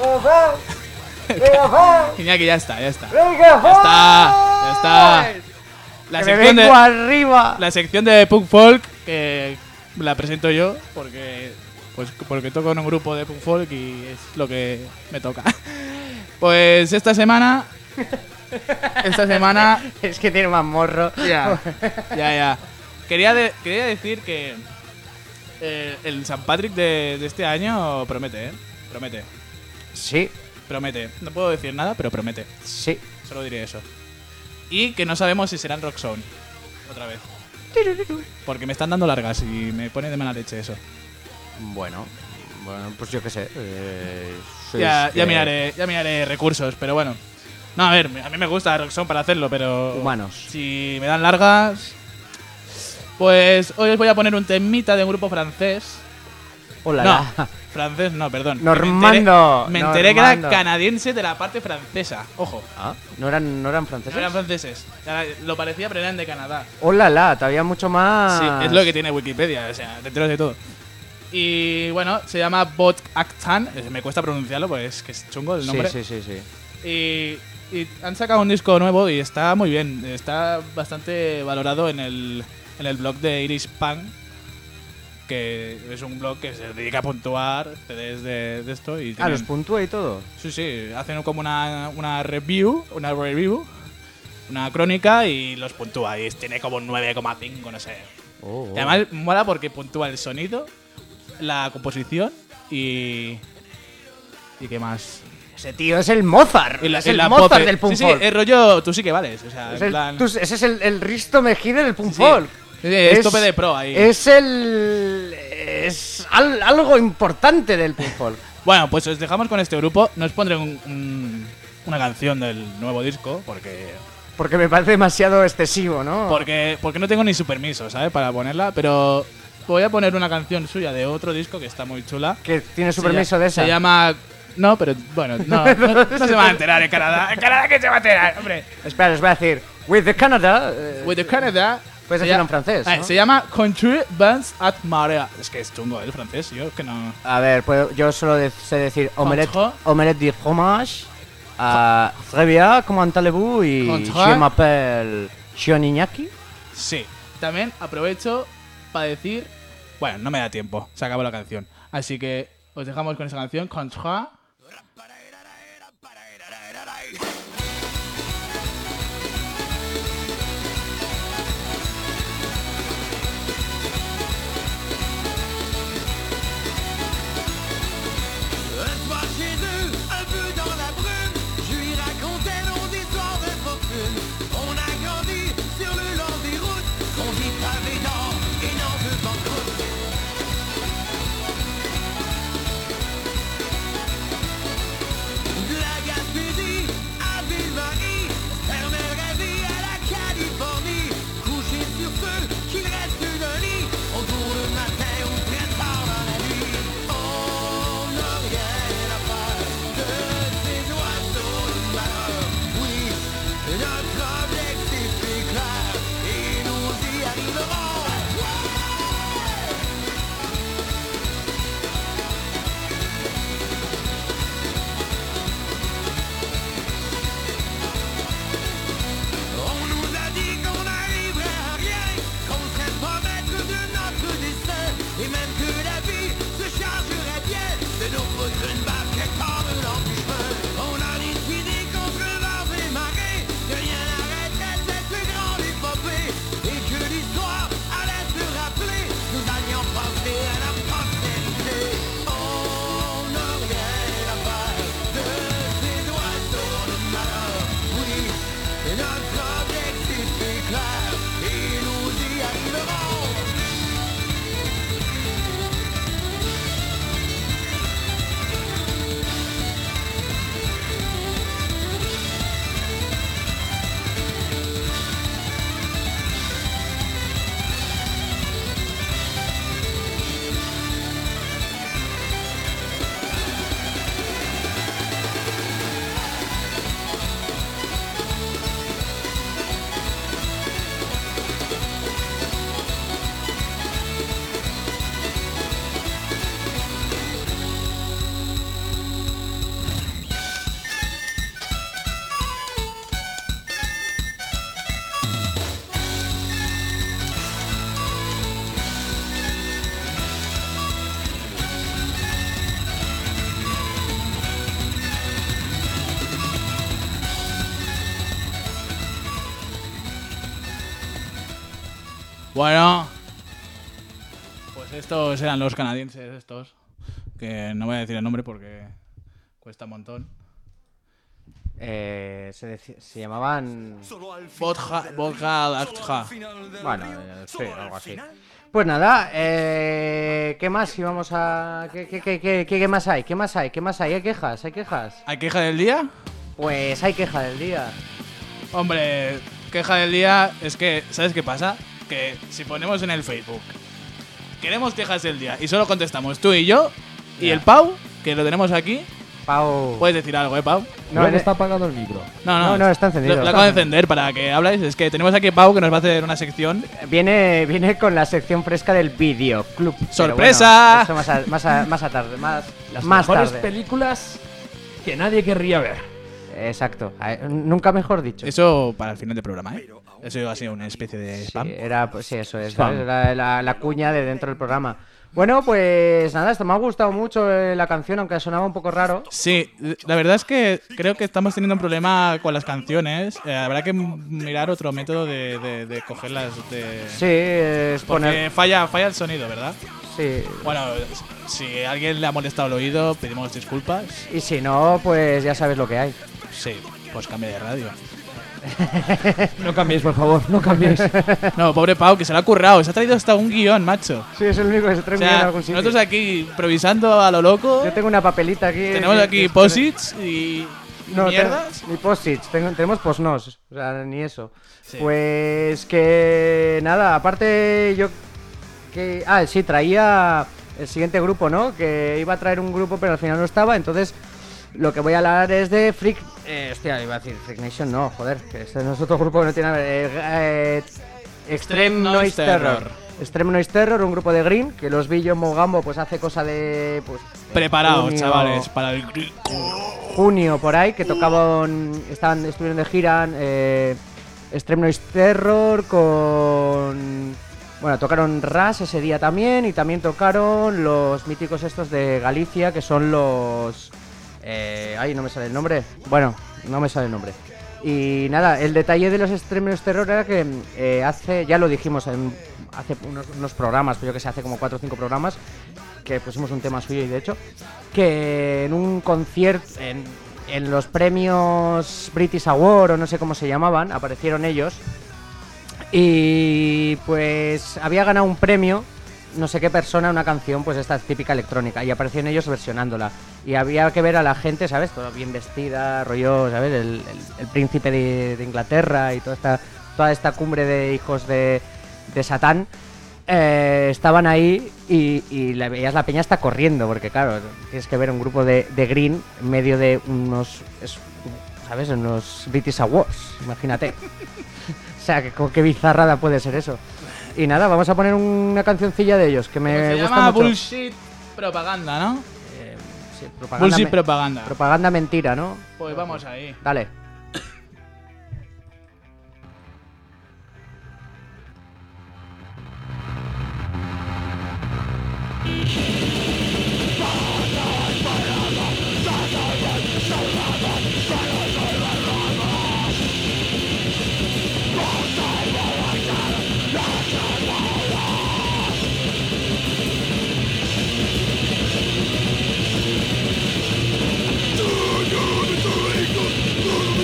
Iñaki, ya está, ya está. Ya está, ya está. La sección de arriba. La sección de punk folk que la presento yo porque pues porque toco en un grupo de punk folk y es lo que me toca. Pues esta semana esta semana es que tiene más morro. Ya, ya, ya. Quería, de, quería decir que eh, el San Patrick de, de este año promete, ¿eh? Promete. Sí. Promete. No puedo decir nada, pero promete. Sí. Solo diré eso. Y que no sabemos si serán Rock Zone. Otra vez. Porque me están dando largas y me pone de mala leche eso. Bueno. Bueno, pues yo qué sé. Eh, ya, que... ya, miraré, ya miraré recursos, pero bueno. No, a ver, a mí me gusta Rock Zone para hacerlo, pero... Humanos. Si me dan largas... Pues hoy os voy a poner un temita de un grupo francés. Hola, no, francés no, perdón. Normando. Me enteré, me enteré que era canadiense de la parte francesa. Ojo. Ah, ¿no eran, no eran franceses? No eran franceses. Lo parecía, pero eran de Canadá. Hola, la, todavía mucho más. Sí, es lo que tiene Wikipedia, o sea, te enteras de todo. Y bueno, se llama Bot Actan. Me cuesta pronunciarlo, pues que es chungo el nombre. Sí, sí, sí, sí. Y, y han sacado un disco nuevo y está muy bien. Está bastante valorado en el... en el blog de Irish Punk, que es un blog que se dedica a puntuar C Ds de, de esto. Y ah, ¿los puntúa y todo? Sí, sí, hacen como una, una review, una review, una crónica y los puntúa. Y tiene como un nueve coma cinco, no sé. Oh, oh. Y además mola porque puntúa el sonido, la composición y... ¿Y qué más? Ese tío es el Mozart. Y la, es y el la Mozart pope. del punk sí, folk. Sí, el rollo, tú sí que vales. O sea, es en el, plan... tú, ese es el, el Risto Mejide del punk sí, folk. Sí, sí, es, es tope de pro ahí. Es el... Es al, algo importante del punk folk. Bueno, pues os dejamos con este grupo. No os pondré un, un, una canción del nuevo disco porque... Porque me parece demasiado excesivo, ¿no? Porque, porque no tengo ni su permiso, ¿sabes? Para ponerla, pero... Voy a poner una canción suya de otro disco que está muy chula. Que tiene su se permiso de esa. Se llama... No, pero bueno, no, no, no se va a enterar en Canadá. ¿En Canadá qué se va a enterar, hombre? Espera, os voy a decir. With the Canada. Uh, With the Canada. Puedes decirlo en francés, ah, ¿no? Se llama Country Bands at Marea. Es que es chungo el francés, yo que no... A ver, puedo, yo solo de, sé decir omelette, Contre. omelette de fromage. Uh, très bien, comment allez-vous? Y Contre. je m'appelle Sean Iñaki. Sí. También aprovecho para decir... Bueno, no me da tiempo, se acabó la canción. Así que os dejamos con esa canción, Contra. Un soir chez eux, un peu dans la brume, je lui racontais nos histoires de fortune. On a grandi sur le long des routes, qu'on dit pavé d'or et n'en veut pas croûte. Bueno, pues estos eran los canadienses estos, que no voy a decir el nombre porque cuesta un montón. Eh, se, deci- se llamaban... Vodka, vodka, Latja. Bueno, eh, sí, algo así. Pues nada, eh, ¿qué más íbamos a...? ¿Qué, qué, qué, qué, qué más hay? ¿Qué más hay? ¿Qué más hay? ¿Hay quejas? ¿Hay quejas? ¿Hay queja del día? Pues hay queja del día. Hombre, queja del día es que, ¿sabes qué pasa? Que si ponemos en el Facebook, queremos quejas del día y solo contestamos tú y yo y Ya. el Pau, que lo tenemos aquí. Pau... Puedes decir algo, ¿eh, Pau? No, Creo en- que está apagado el micro. No, no, No, no, está encendido. Lo, lo acabo de encender para que habláis. Es que tenemos aquí a Pau que nos va a hacer una sección. Viene, viene con la sección fresca del videoclub. Pero ¡Sorpresa! bueno, eso más a, más a- más a tarde, más, Las más mejores tarde. películas que nadie querría ver. Exacto, a- nunca mejor dicho. Eso para el final del programa, ¿eh? Eso ha sido una especie de Sí, spam. era, pues, sí, eso es, Spam. ¿sabes? Era la, la cuña de dentro del programa. Bueno, pues nada, esto me ha gustado mucho eh, la canción, aunque sonaba un poco raro. Sí, la verdad es que creo que estamos teniendo un problema con las canciones. Eh, habrá que m- mirar otro método de, de, de cogerlas. De... Sí, es Porque poner... falla, falla el sonido, ¿verdad? Sí. Bueno, si a alguien le ha molestado el oído, pedimos disculpas. Y si no, pues ya sabes lo que hay. Sí, pues cambie de radio. No cambiéis, por favor, no cambiéis. No, pobre Pau, que se lo ha currado. Se ha traído hasta un guión, macho. Sí, es el único que se trae O un guión en sea, algún sitio. nosotros aquí improvisando a lo loco. Yo tengo una papelita aquí. Tenemos que- aquí que- posits y, y No, mierdas. te- ni post-its, tengo- tenemos post-nos, o sea, ni eso. Sí. Pues que nada, aparte yo que ah, sí, traía el siguiente grupo, ¿no? Que iba a traer un grupo, pero al final no estaba, entonces lo que voy a hablar es de Freak eh, hostia, iba a decir Freak Nation, no, joder, que este no es otro grupo que no tiene nada que ver. Eh, eh, Extreme Noise Terror. Extreme Noise Terror, un grupo de Green, que los vi yo en Mogambo pues hace cosa de pues Preparaos, junio- chavales, para el grito. junio por ahí, que tocaban, estaban, estuvieron de gira eh, Extreme Noise Terror con... Bueno, tocaron Ras ese día también, y también tocaron los míticos estos de Galicia, que son los... Eh, ay, no me sale el nombre. Bueno, no me sale el nombre. Y nada, el detalle de los Extreme Noise Terror era que eh, hace, ya lo dijimos en, hace unos, unos programas, pues yo que sé, hace como cuatro o cinco programas, que pusimos un tema suyo y de hecho, que en un concierto, en, en los premios British Award o no sé cómo se llamaban, aparecieron ellos y pues había ganado un premio, no sé qué persona, una canción, pues esta típica electrónica, y aparecieron ellos versionándola. Y había que ver a la gente, ¿sabes? Toda bien vestida, rollo, ¿sabes? El, el- el príncipe de, de Inglaterra y toda esta, toda esta cumbre de hijos de, de Satán. eh, estaban ahí y, y la veías la peña está corriendo, porque claro, tienes que ver un grupo de, de Green en medio de unos, es- ¿sabes? Unos British Awards, imagínate. O sea, que, con qué bizarrada puede ser eso. Y nada, vamos a poner una cancioncilla de ellos que me Se gusta llama mucho. bullshit propaganda, ¿no? Eh, sí, propaganda, Bullshit me- propaganda. propaganda mentira, ¿no? Pues vamos ahí. Dale. Do you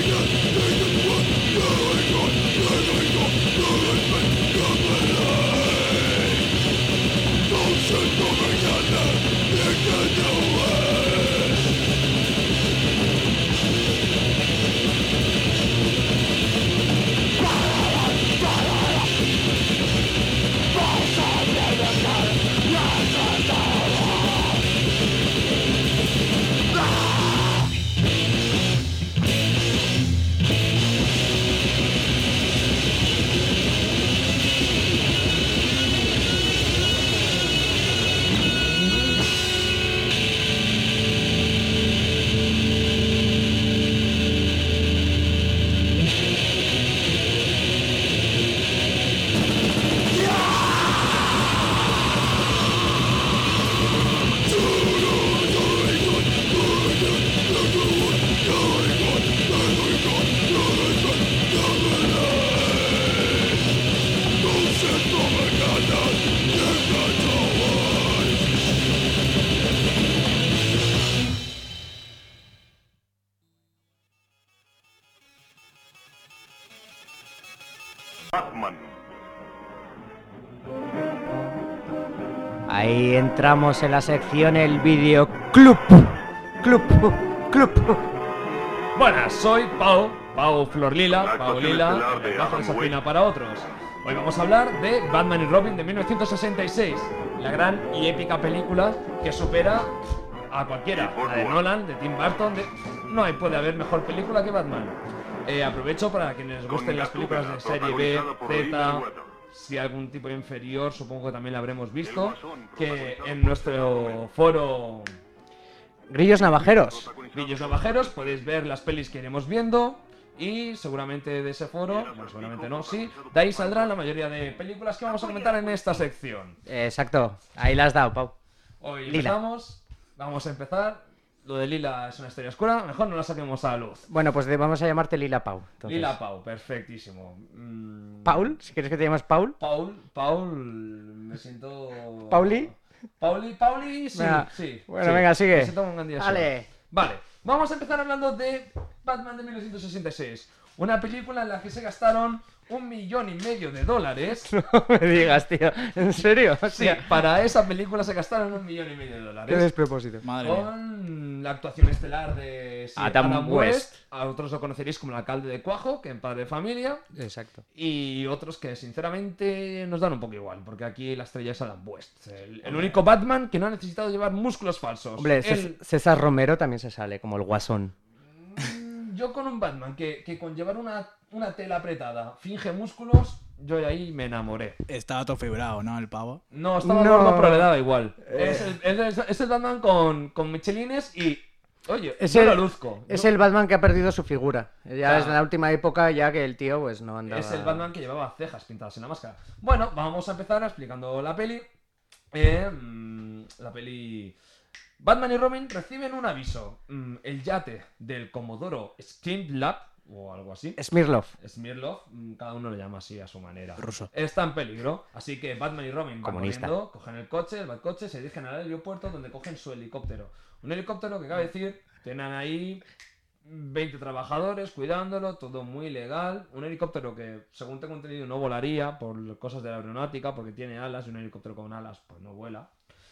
Batman. Ahí entramos en la sección El Videoclub. Club, club. Buenas, soy Pau, Pau Florlila, La Pau actuación Lila, estelar de el bajo Adam desafina West. para otros. Hoy vamos a hablar de Batman y Robin de mil novecientos sesenta y seis, la gran y épica película que supera a cualquiera, la de Nolan, de Tim Burton, de... no hay, puede haber mejor película que Batman. Eh, aprovecho para quienes les gusten las películas de serie B, Z, si algún tipo inferior, supongo que también la habremos visto, que en nuestro foro Grillos navajeros. Grillos Navajeros podéis ver las pelis que iremos viendo y seguramente de ese foro, bueno, seguramente no, sí, de ahí saldrán la mayoría de películas que vamos a comentar en esta sección. Exacto, ahí la has dado, Pau. Hoy Lila. empezamos, vamos a empezar. Lo de Lila es una historia oscura, mejor no la saquemos a la luz. Bueno, pues de- vamos a llamarte Lila Pau. entonces. Lila Pau, perfectísimo. Mm, Paul, si quieres que te llames Paul. Paul, Paul, me siento... ¿Pauli? Pauli, Pauli, sí, Venga. sí. Bueno, sí. venga, sigue. Me siento como un gran día Vale. solo. Vale, vamos a empezar hablando de Batman de mil novecientos sesenta y seis. Una película en la que se gastaron un millón y medio de dólares. No me digas, tío. ¿En serio? O Sí, sea, para esa película se gastaron un millón y medio de qué dólares. despropósito. Madre mía. Con la actuación estelar de sí, Adam Adam, West. West. A otros lo conoceréis como el alcalde de Cuajo, que en Padre de Familia. Exacto. Y otros que sinceramente nos dan un poco igual, porque aquí la estrella es Adam West. El, el único Batman que no ha necesitado llevar músculos falsos. Hombre, El- Cés- César Romero también se sale, como el guasón. Yo con un Batman que, que con llevar una, una tela apretada finge músculos, yo de ahí me enamoré. Estaba todo fibrado, ¿no? El pavo. No, estaba No. gordo, pero le daba igual. Eh. Es, el, es, el- es el Batman con, con michelines y... Oye, Es yo el- lo luzco. Es Yo- el Batman que ha perdido su figura. Ya Claro. es la última época ya que el tío pues no andaba... Es el Batman que llevaba cejas pintadas en la máscara. Bueno, vamos a empezar explicando la peli. Eh, mm, la peli... Batman y Robin reciben un aviso. Mm, el yate del Comodoro Skimlab, o algo así, Smirlov. Smirlov, mm, cada uno lo llama así a su manera. Ruso. Está en peligro, así que Batman y Robin van Comunista. corriendo, cogen el coche, el Batcoche, se dirigen al aeropuerto donde cogen su helicóptero. Un helicóptero que cabe decir, tienen ahí veinte trabajadores cuidándolo, todo muy legal. Un helicóptero que, según tengo entendido, no volaría por cosas de la aeronáutica, porque tiene alas y un helicóptero con alas pues no vuela.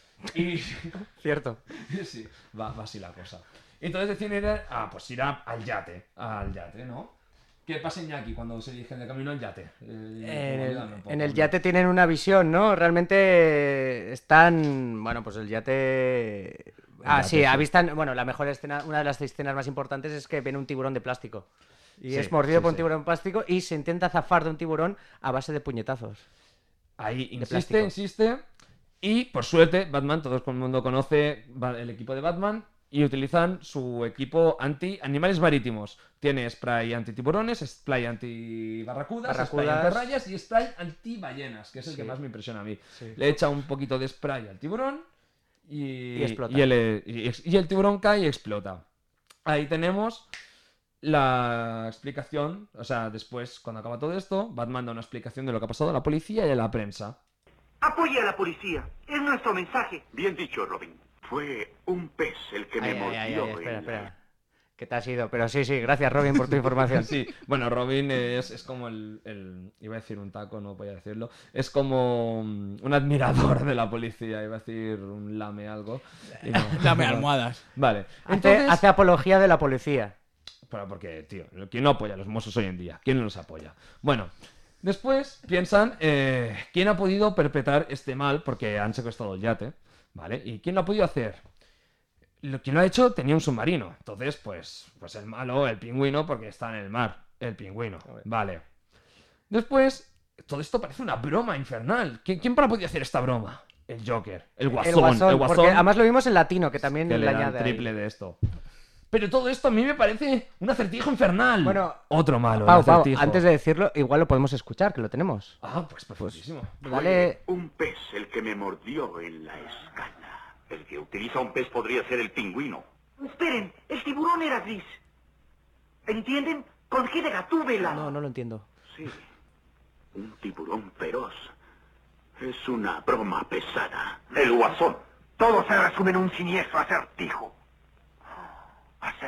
Y Cierto. sí, va, va así la cosa. Entonces deciden ir a, ah, pues ir a- al yate, al yate, ¿no? ¿Qué pasa en Yaqui cuando se dirigen de camino al yate? Eh, En el, ayúdame un poco, en el ¿no? yate tienen una visión, ¿no? Realmente están... Bueno, pues el yate... Ah, yate, sí, sí. avistan... Bueno, la mejor escena, una de las escenas más importantes es que ven un tiburón de plástico. Y Sí, es mordido sí, por un sí. tiburón de plástico y se intenta zafar de un tiburón a base de puñetazos. Ahí insiste, plástico. insiste. Y por suerte, Batman, todo el mundo conoce va- el equipo de Batman y utilizan su equipo anti-animales marítimos. Tiene spray anti-tiburones, spray anti-barracudas, spray Barracudas. anti-rayas y spray anti-ballenas, que es el Sí. que más me impresiona a mí. Sí. Le echa un poquito de spray al tiburón y, Y explota. y el, y ex- y el tiburón cae y explota. Ahí tenemos la explicación, o sea, después, cuando acaba todo esto, Batman da una explicación de lo que ha pasado a la policía y a la prensa. Apoye a la policía. Es nuestro mensaje. Bien dicho, Robin. Fue un pez el que me Ay, ay, ay, mordió. ay, espera, en la- espera. ¿Qué te ha sido? Pero sí, sí, gracias Robin por tu información. Sí, bueno, Robin es, es como el, el- Iba a decir un taco, no voy a decirlo. Es como mm, un admirador de la policía, iba a decir un lame algo. y no. Dame almohadas. Vale, Hace, entonces... hace apología de la policía. Pero porque, tío, ¿quién no apoya a los mozos hoy en día? ¿Quién no los apoya? Bueno, después piensan eh, quién ha podido perpetrar este mal porque han secuestrado el yate, ¿vale? ¿Y quién lo ha podido hacer? Lo, quien lo ha hecho tenía un submarino. Entonces, pues, pues el malo, el pingüino, porque está en el mar. El pingüino, vale. Después, todo esto parece una broma infernal. ¿Quién, quién para podía hacer esta broma? El Joker, el guasón, el guasón, el guasón. porque además lo vimos en latino, que también que le le dan añade ahí. triple de esto. Pero todo esto a mí me parece un acertijo infernal. Bueno, otro malo, Pau, el Pau, acertijo. antes de decirlo, igual lo podemos escuchar, que lo tenemos. Ah, pues perfectísimo. Dale... Fue un pez el que me mordió en la escala. El que utiliza un pez podría ser el pingüino. Esperen, el tiburón era gris. ¿Entienden? Con G de gatúbela. No, no lo entiendo. Sí. Un tiburón feroz. Es una broma pesada. El guasón. Todo se resume en un siniestro acertijo.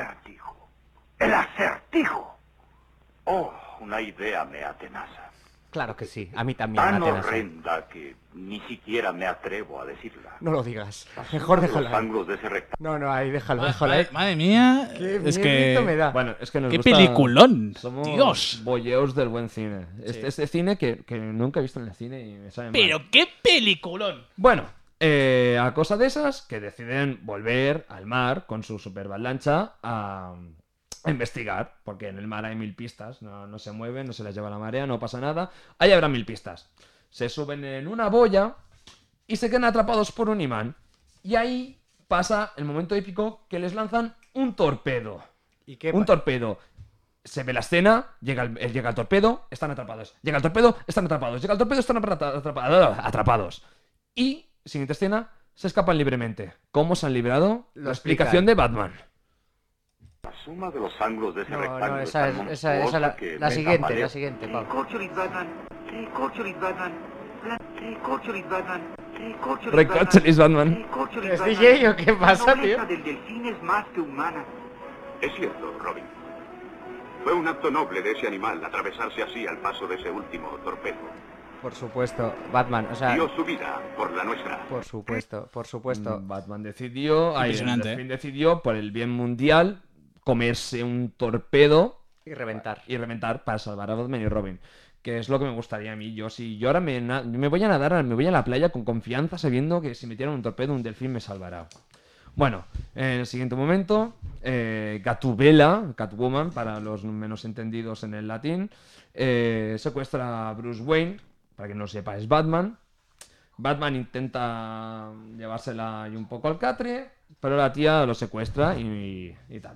Acertijo. El acertijo. Oh, una idea me atenaza. Claro que sí, a mí también. Tan Atenas. horrenda que ni siquiera me atrevo a decirla. No lo digas. Mejor déjalo Los ahí. ángulos de ese rectángulo. No, no, ahí déjalo, Madre, déjalo ahí. madre mía, Qué es miedito que... me da. Bueno, es que nos ¡Qué gusta... peliculón! Somos ¡Dios! boyeos del buen cine. Sí. Este, este cine que, que nunca he visto en el cine y me sabe mal. ¡Pero qué peliculón! Bueno, eh, a cosa de esas, que deciden volver al mar con su super lancha a, a investigar, porque en el mar hay mil pistas, no, no se mueven, no se les lleva la marea, no pasa nada. Ahí habrá mil pistas. Se suben en una boya y se quedan atrapados por un imán. Y ahí pasa el momento épico que les lanzan un torpedo. ¿Y qué Un pa- torpedo. Se ve la escena, llega el, eh, llega el torpedo, están atrapados. Llega el torpedo, están atrapados. Llega el torpedo, están atrapa- atrapa- atrapados. Y, siguiente escena, se escapan libremente. ¿Cómo se han librado? Lo La explicación de Batman. La suma de los ángulos de ese No, rectángulo no, esa es tan es, esa, esa monstruosa la, que la me siguiente, tambaleo. la siguiente, Pau. Recorcholis Batman, recorcholis Batman, recorcholis Batman, recorcholis Recorcholis Batman. recorcholis ¿Es Batman. D J o qué pasa, La nobleza tío? del delfín es más que humana. Es cierto, Robin. Fue un acto noble de ese animal atravesarse así al paso de ese último torpedo. Por supuesto, Batman, o sea, Dio su vida por la nuestra. por supuesto, por supuesto. Mm, Batman decidió, ahí, el Impresionante, Delfín ¿eh? decidió, por el bien mundial, comerse un torpedo Y reventar. y reventar para salvar a Batman y Robin. Que es lo que me gustaría a mí. Yo, si yo ahora me, na- me voy a nadar, me voy a la playa con confianza, sabiendo que si me tiran un torpedo, un delfín me salvará. Bueno, en el siguiente momento, eh, Gatubela, Catwoman, para los menos entendidos en el latín, eh, secuestra a Bruce Wayne, para que no sepa, es Batman. Batman intenta llevársela ahí un poco al catre, pero la tía lo secuestra y, y tal.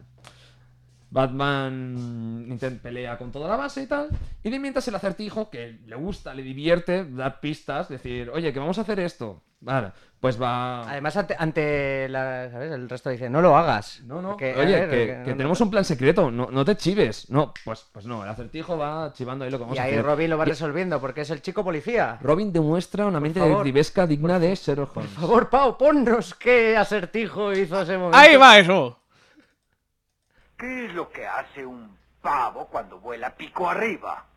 Batman intent- pelea con toda la base y tal. Y de mientras el acertijo, que le gusta, le divierte, dar pistas, decir, oye, que vamos a hacer esto. Vale, pues va... Además, ante, ante la, ¿sabes? El resto dice, no lo hagas. No, no, Porque, a oye, ver, que, que que no- tenemos un plan secreto, no, no te chives. No, pues, pues no, el acertijo va chivando ahí lo que vamos Y a ahí hacer. Robin lo va Y- resolviendo, porque es el chico policía. Robin demuestra una mente favor. detectivesca digna de Sherlock Holmes. Por favor, Pau, ponnos qué acertijo hizo ese momento. ¡Ahí va eso! ¿Qué es lo que hace un pavo cuando vuela pico arriba?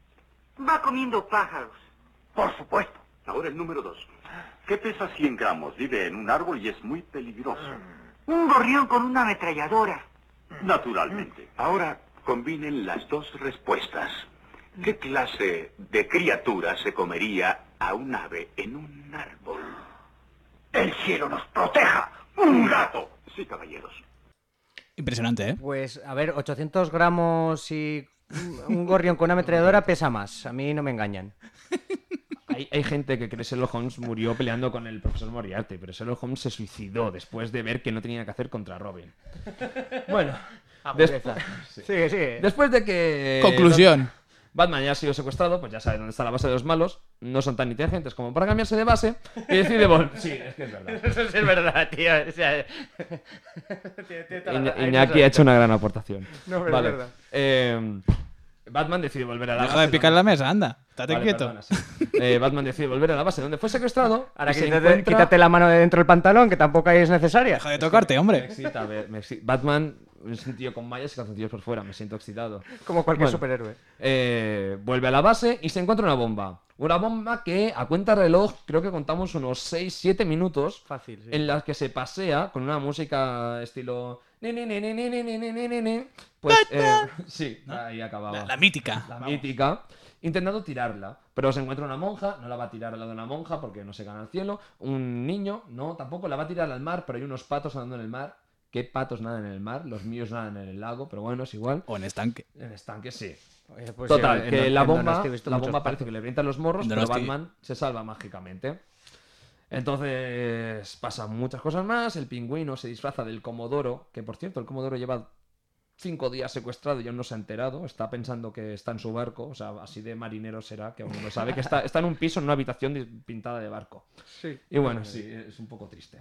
Va comiendo pájaros. Por supuesto. Ahora el número dos. ¿Qué pesa cien gramos? Vive en un árbol y es muy peligroso. Un gorrión con una ametralladora. Naturalmente. Ahora combinen las dos respuestas. ¿Qué clase de criatura se comería a un ave en un árbol? El cielo nos proteja. ¡Un gato! Sí, caballeros. Impresionante, ¿eh? Pues, a ver, ochocientos gramos y un gorrión con una ametralladora pesa más. A mí no me engañan. Hay, hay gente que cree que Sherlock Holmes murió peleando con el profesor Moriarty, pero Sherlock Holmes se suicidó después de ver que no tenía que hacer contra Robin. Bueno, Agudeza. después, sí. Sigue, sigue. después de que... Conclusión. Batman ya ha sido secuestrado, pues ya sabe dónde está la base de los malos, no son tan inteligentes como para cambiarse de base, y decide volver... Sí, es que es verdad. Eso sí es verdad, tío. O sea, tiene- tiene toda la- Iña- hay Iñaki cosas- ha hecho una gran aportación. No, pero es Vale. verdad. Eh, Batman decide volver a la Deja base... de picar la mesa, anda. Estate Vale, quieto. perdona, sí. Eh, Batman decide volver a la base donde fue secuestrado. Ahora y se quítate, encuentra- quítate la mano de dentro del pantalón, que tampoco ahí es necesaria. Deja de tocarte, Me hombre. excita, ver- me excita. Batman es un tío con mallas y calzoncillos por fuera, me siento excitado. Como cualquier Bueno, superhéroe. eh, vuelve a la base y se encuentra una bomba. Una bomba que, a cuenta reloj, creo que contamos unos seis siete minutos Fácil, sí. en las que se pasea con una música estilo... ni, ni, ni, ni, ni, ni, ni, ni, ni, ni. Pues, eh, sí, ahí acababa. La, la mítica. La mítica, intentando tirarla. Pero se encuentra una monja, no la va a tirar al lado de una monja porque no se gana al cielo. Un niño, no, tampoco la va a tirar al mar, pero hay unos patos nadando en el mar. ¿Qué patos nadan en el mar? Los míos nadan en el lago, pero bueno, es igual. O en estanque. En estanque, sí. Oye, pues Total, sí, en- que en la Donosti bomba, he visto la muchos bomba parece patos. que le revientan los morros, En pero Donosti. Batman se salva mágicamente. Entonces pasan muchas cosas más. El pingüino se disfraza del Comodoro, que por cierto, el Comodoro lleva cinco días secuestrado y aún no se ha enterado. Está pensando que está en su barco, o sea, así de marinero será, que aún no lo sabe, que está, está en un piso, en una habitación di- pintada de barco. Sí. Y bueno, sí, es un poco triste.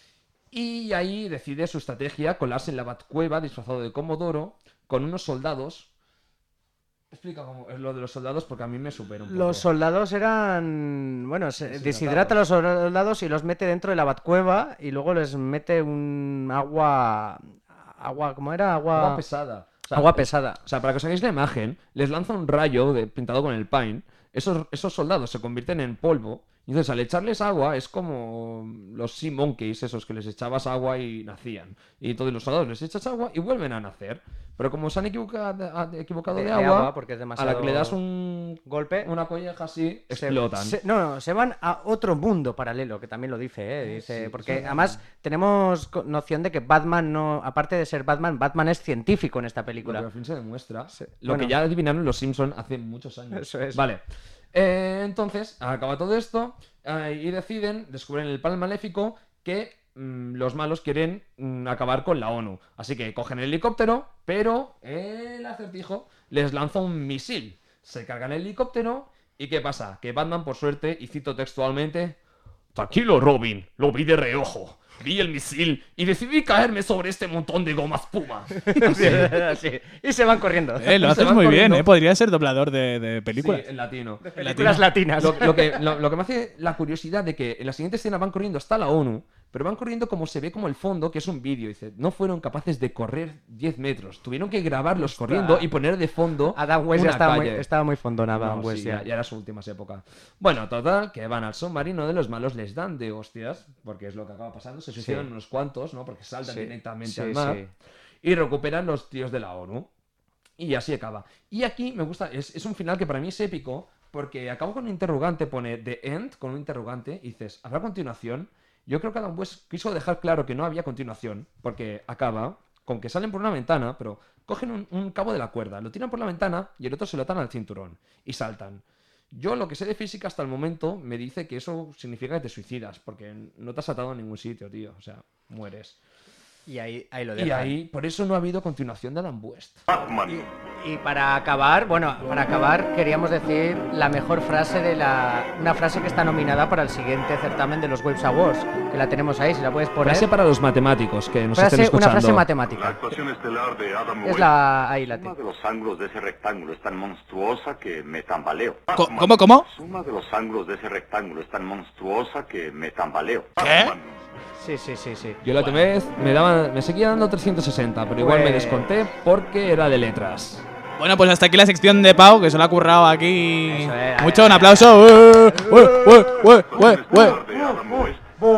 Y ahí decide su estrategia, colarse en la Batcueva disfrazado de Comodoro con unos soldados. Explica cómo es lo de los soldados porque a mí me supera un poco. Los soldados eran... Bueno, se Deshidratados. deshidrata a los soldados y los mete dentro de la Batcueva y luego les mete un agua... Agua, ¿cómo era? Agua, Agua pesada. O sea, agua pesada. O sea, para que os hagáis la imagen, les lanza un rayo de- pintado con el Paint esos, esos soldados se convierten en polvo. Y entonces al echarles agua es como los Sea Monkeys, esos que les echabas agua y nacían. Y entonces los soldados les echas agua y vuelven a nacer. Pero como se han equivocado, equivocado de, de, de agua, agua porque es demasiado... a la que le das un golpe, una colleja así, explotan. Se, se, no, no, se van a otro mundo paralelo, que también lo dice, ¿eh? Dice, sí, porque sí, además sí. tenemos noción de que Batman no, aparte de ser Batman, Batman es científico en esta película. Lo que al fin se demuestra. Sí. Lo Bueno. que ya adivinaron los Simpsons hace muchos años. Eso es. Vale. Eh, entonces, acaba todo esto eh, y deciden, descubren el plan maléfico que mmm, los malos quieren mmm, acabar con la ONU. Así que cogen el helicóptero, pero el acertijo les lanza un misil. Se cargan el helicóptero y ¿qué pasa? Que Batman, por suerte, y cito textualmente: tranquilo, Robin, lo vi de reojo. Vi el misil y decidí caerme sobre este montón de goma espuma. Así, así. Y se van corriendo. Eh, lo Y se haces van muy corriendo. bien, ¿eh? Podría ser doblador de, de películas. Sí, en latino. De películas latinas. Lo, lo que, lo, lo que me hace la curiosidad de que en la siguiente escena van corriendo hasta la ONU, pero van corriendo como se ve como el fondo, que es un vídeo. Dice, no fueron capaces de correr diez metros. Tuvieron que grabarlos corriendo y poner de fondo Adam West ya una estaba muy, calle. estaba muy fondón, Adam No, West sí, ya. ya, ya era su últimas épocas. Bueno, total, que van al submarino de los malos, les dan de hostias, porque es lo que acaba pasando. Se suicidan Sí. unos cuantos, ¿no? Porque saltan Sí, directamente sí, al mar. sí. Y recuperan los tíos de la ONU. Y así acaba. Y aquí me gusta, es, es un final que para mí es épico, porque acabo con un interrogante, pone The End con un interrogante, y dices, ¿habrá continuación? Yo creo que Adam West quiso dejar claro que no había continuación, porque acaba con que salen por una ventana, pero cogen un, un cabo de la cuerda, lo tiran por la ventana y el otro se lo atan al cinturón, y saltan. Yo lo que sé de física hasta el momento me dice que eso significa que te suicidas, porque no te has atado a ningún sitio, tío, o sea, mueres. Y ahí, ahí lo Y dejan. ahí, por eso no ha habido continuación de Adam West. Y para acabar, bueno, para acabar queríamos decir la mejor frase de la... Una frase que está nominada para el siguiente certamen de los Waves Awards, que la tenemos ahí, si la puedes poner. Frase para los matemáticos que nos Frase- estén escuchando. una frase matemática. La actuación estelar de Adam Es West. la... ahí la Suma tengo. de los ángulos de ese rectángulo es tan monstruosa que me tambaleo. Co- ¿Cómo, cómo? Suma de los ángulos de ese rectángulo es tan monstruosa que me tambaleo. ¿Qué? Sí, sí, sí, sí. Yo la última vez me, daba, me seguía dando trescientos sesenta, pero igual me Pues- desconté porque era de letras. Bueno, pues hasta aquí la sección de Pau, que se lo ha currado aquí. Eso es, Mucho, eh, un aplauso. ¡Eh! ¡Ué, ué, ué, ué, ué! De Adam West.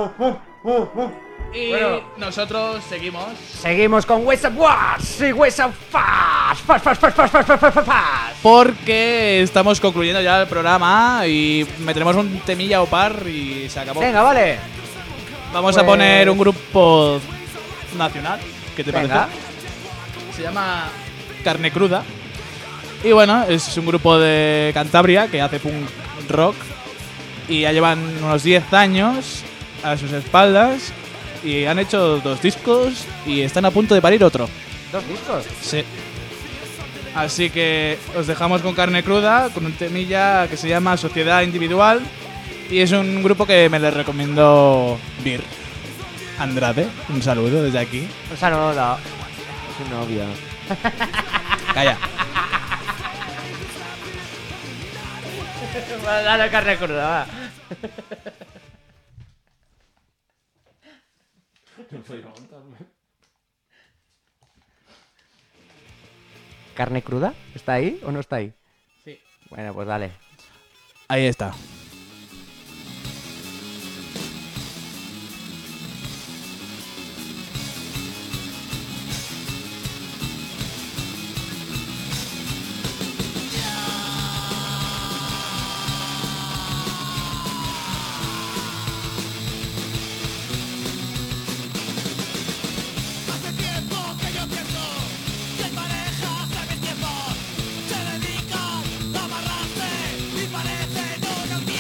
Y nosotros seguimos. Seguimos con Waves Awards y Waves of Fast, fast, fast, fast, fast, fast, fast, fast, fast. Porque estamos concluyendo ya el programa y meteremos un temilla o par y se acabó. Venga, vale. Vamos pues- a poner un grupo nacional. ¿Qué te Venga. parece? Se llama Carne Cruda. Y bueno, es un grupo de Cantabria que hace punk rock. Y ya llevan unos diez años a sus espaldas. Y han hecho dos discos y están a punto de parir otro. ¿Dos discos? Sí. Así que os dejamos con Carne Cruda, con un temilla que se llama Sociedad Individual. Y es un grupo que me le recomiendo Vir Andrade. Un saludo desde aquí. Un saludo. Su novia. Calla. Dale carne cruda, va. ¿Carne cruda? ¿Está ahí o no está ahí? Sí. Bueno, pues dale. Ahí está. Hace tiempo que yo pienso que hay parejas de mis tiempos se dedican a amarrarse y parecen una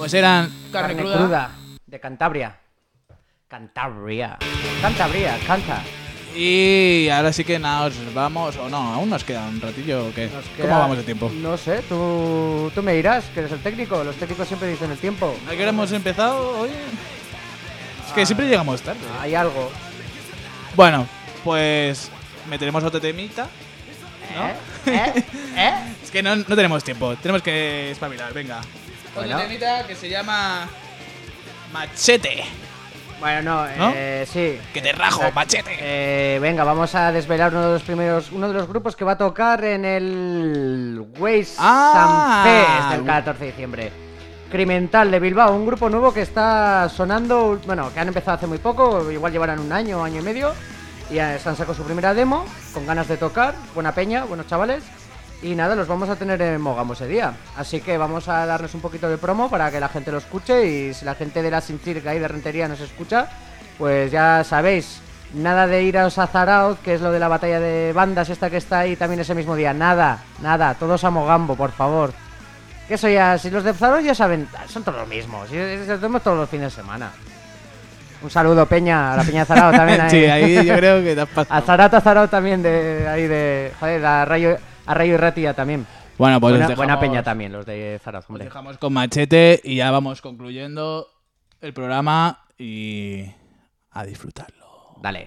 Pues eran carne, Carne cruda. cruda de Cantabria. Cantabria. Cantabria, canta. Y ahora sí que nada, os vamos, o no, aún nos queda un ratillo, ¿o qué? Nos ¿Cómo queda- vamos de tiempo? No sé, tú, tú me dirás, que eres el técnico. Los técnicos siempre dicen el tiempo. ¿A qué hora hemos empezado hoy? Es que siempre llegamos tarde. Hay algo. Bueno, pues meteremos otro temita. ¿no? ¿Eh? ¿Eh? ¿Eh? Es que no, no tenemos tiempo, tenemos que espabilar, venga. Bueno. Otro temita que se llama Machete. Bueno, no, ¿No? eh, sí. Que te rajo, Exacto. machete. Eh, venga, vamos a desvelar uno de los primeros, uno de los grupos que va a tocar en el Waze Ah. Fest del catorce de diciembre. Crimental de Bilbao, un grupo nuevo que está sonando, bueno, que han empezado hace muy poco, igual llevarán un año, año y medio, y ya se han sacado su primera demo, con ganas de tocar, buena peña, buenos chavales, y nada, los vamos a tener en Mogamo ese día. Así que vamos a darles un poquito de promo para que la gente lo escuche, y si la gente de la Sin Circa y de Rentería nos escucha, pues ya sabéis, nada de iros a Zaraoz, que es lo de la batalla de bandas esta que está ahí también ese mismo día, nada, nada, todos a Mogambo, por favor. Que eso ya, si los de Zaraoz ya saben, son todos los mismos, si los hacemos todos los fines de semana. Un saludo, Peña, a la Peña de Zaraoz también. Ahí. Sí, ahí yo creo que te has pasado. A Zarata Zaraoz también, de ahí de. Joder, a Rayo, a Rayo y Ratia también. Bueno, pues buena, les buena dejamos- peña también, los de Zaraoz, Os hombre. dejamos con Machete y ya vamos concluyendo el programa y a disfrutarlo. Dale.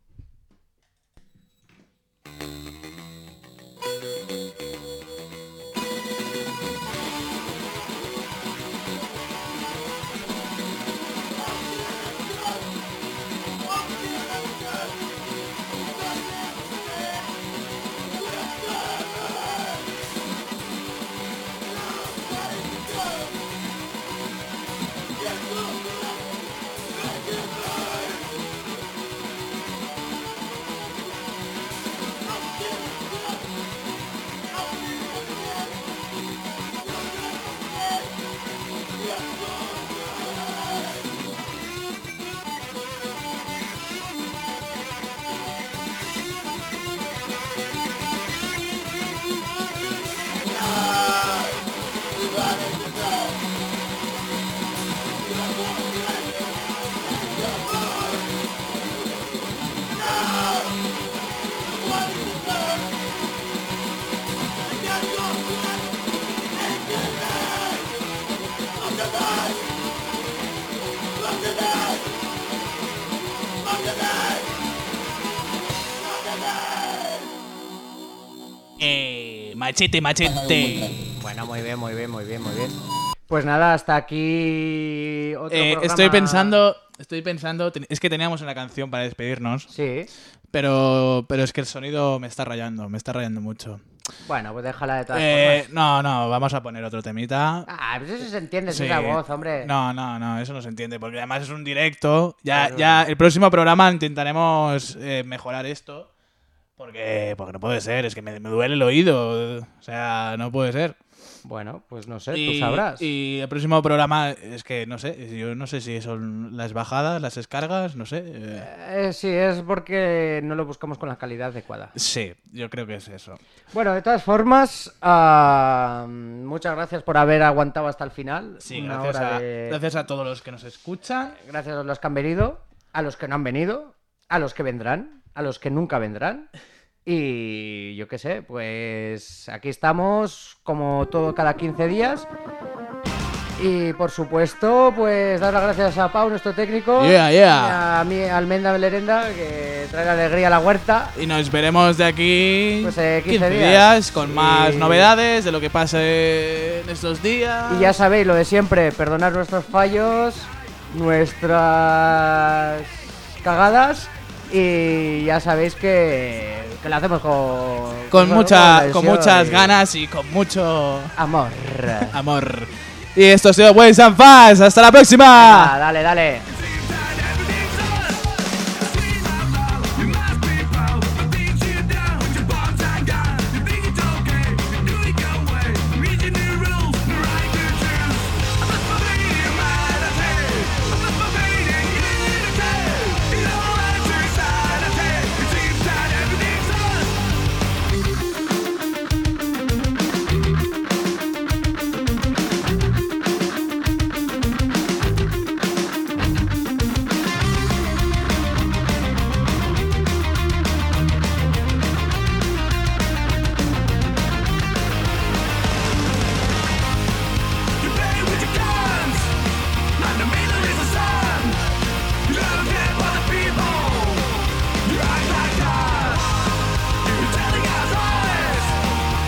Eh, machete, machete. Bueno, muy bien, muy bien, muy bien, muy bien. Pues nada, hasta aquí otro Eh, programa. estoy pensando, estoy pensando, ten- es que teníamos una canción para despedirnos. Sí. Pero, pero es que el sonido me está rayando, me está rayando mucho. Bueno, pues déjala de todas Eh, formas. no, no, vamos a poner otro temita. Ah, pues eso se entiende, Sí. es la voz, hombre. No, no, no, eso no se entiende, porque además es un directo. Ya, Claro. ya el próximo programa intentaremos eh, mejorar esto. Porque, porque no puede ser, es que me, me duele el oído. O sea, no puede ser. Bueno, pues no sé, Y, tú sabrás. y el próximo programa, es que no sé, yo no sé si son las bajadas, las descargas, no sé. eh, Eh, sí, es porque no lo buscamos con la calidad adecuada. sí, yo creo que es eso. Bueno, de todas formas, ah, muchas gracias por haber aguantado hasta el final. Sí, Una gracias hora a, de- gracias a todos los que nos escuchan. Gracias a los que han venido, a los que no han venido, a los que vendrán, a los que nunca vendrán. Y yo qué sé, pues aquí estamos como todo cada quince días. Y por supuesto, pues dar las gracias a Pau, nuestro técnico. Yeah, yeah. Y a mi Almenda Belerenda, que trae la alegría a la huerta. Y nos veremos de aquí Pues, eh, quince quince días. días con Y- más novedades de lo que pase en estos días. Y ya sabéis lo de siempre, perdonar nuestros fallos, nuestras cagadas. Y ya sabéis que, que lo hacemos con, con, mucha, con ilusión muchas y ganas y con mucho amor. amor. Y esto ha sido Ways and Fans. ¡Hasta la próxima! Ah, dale, dale.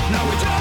Now we just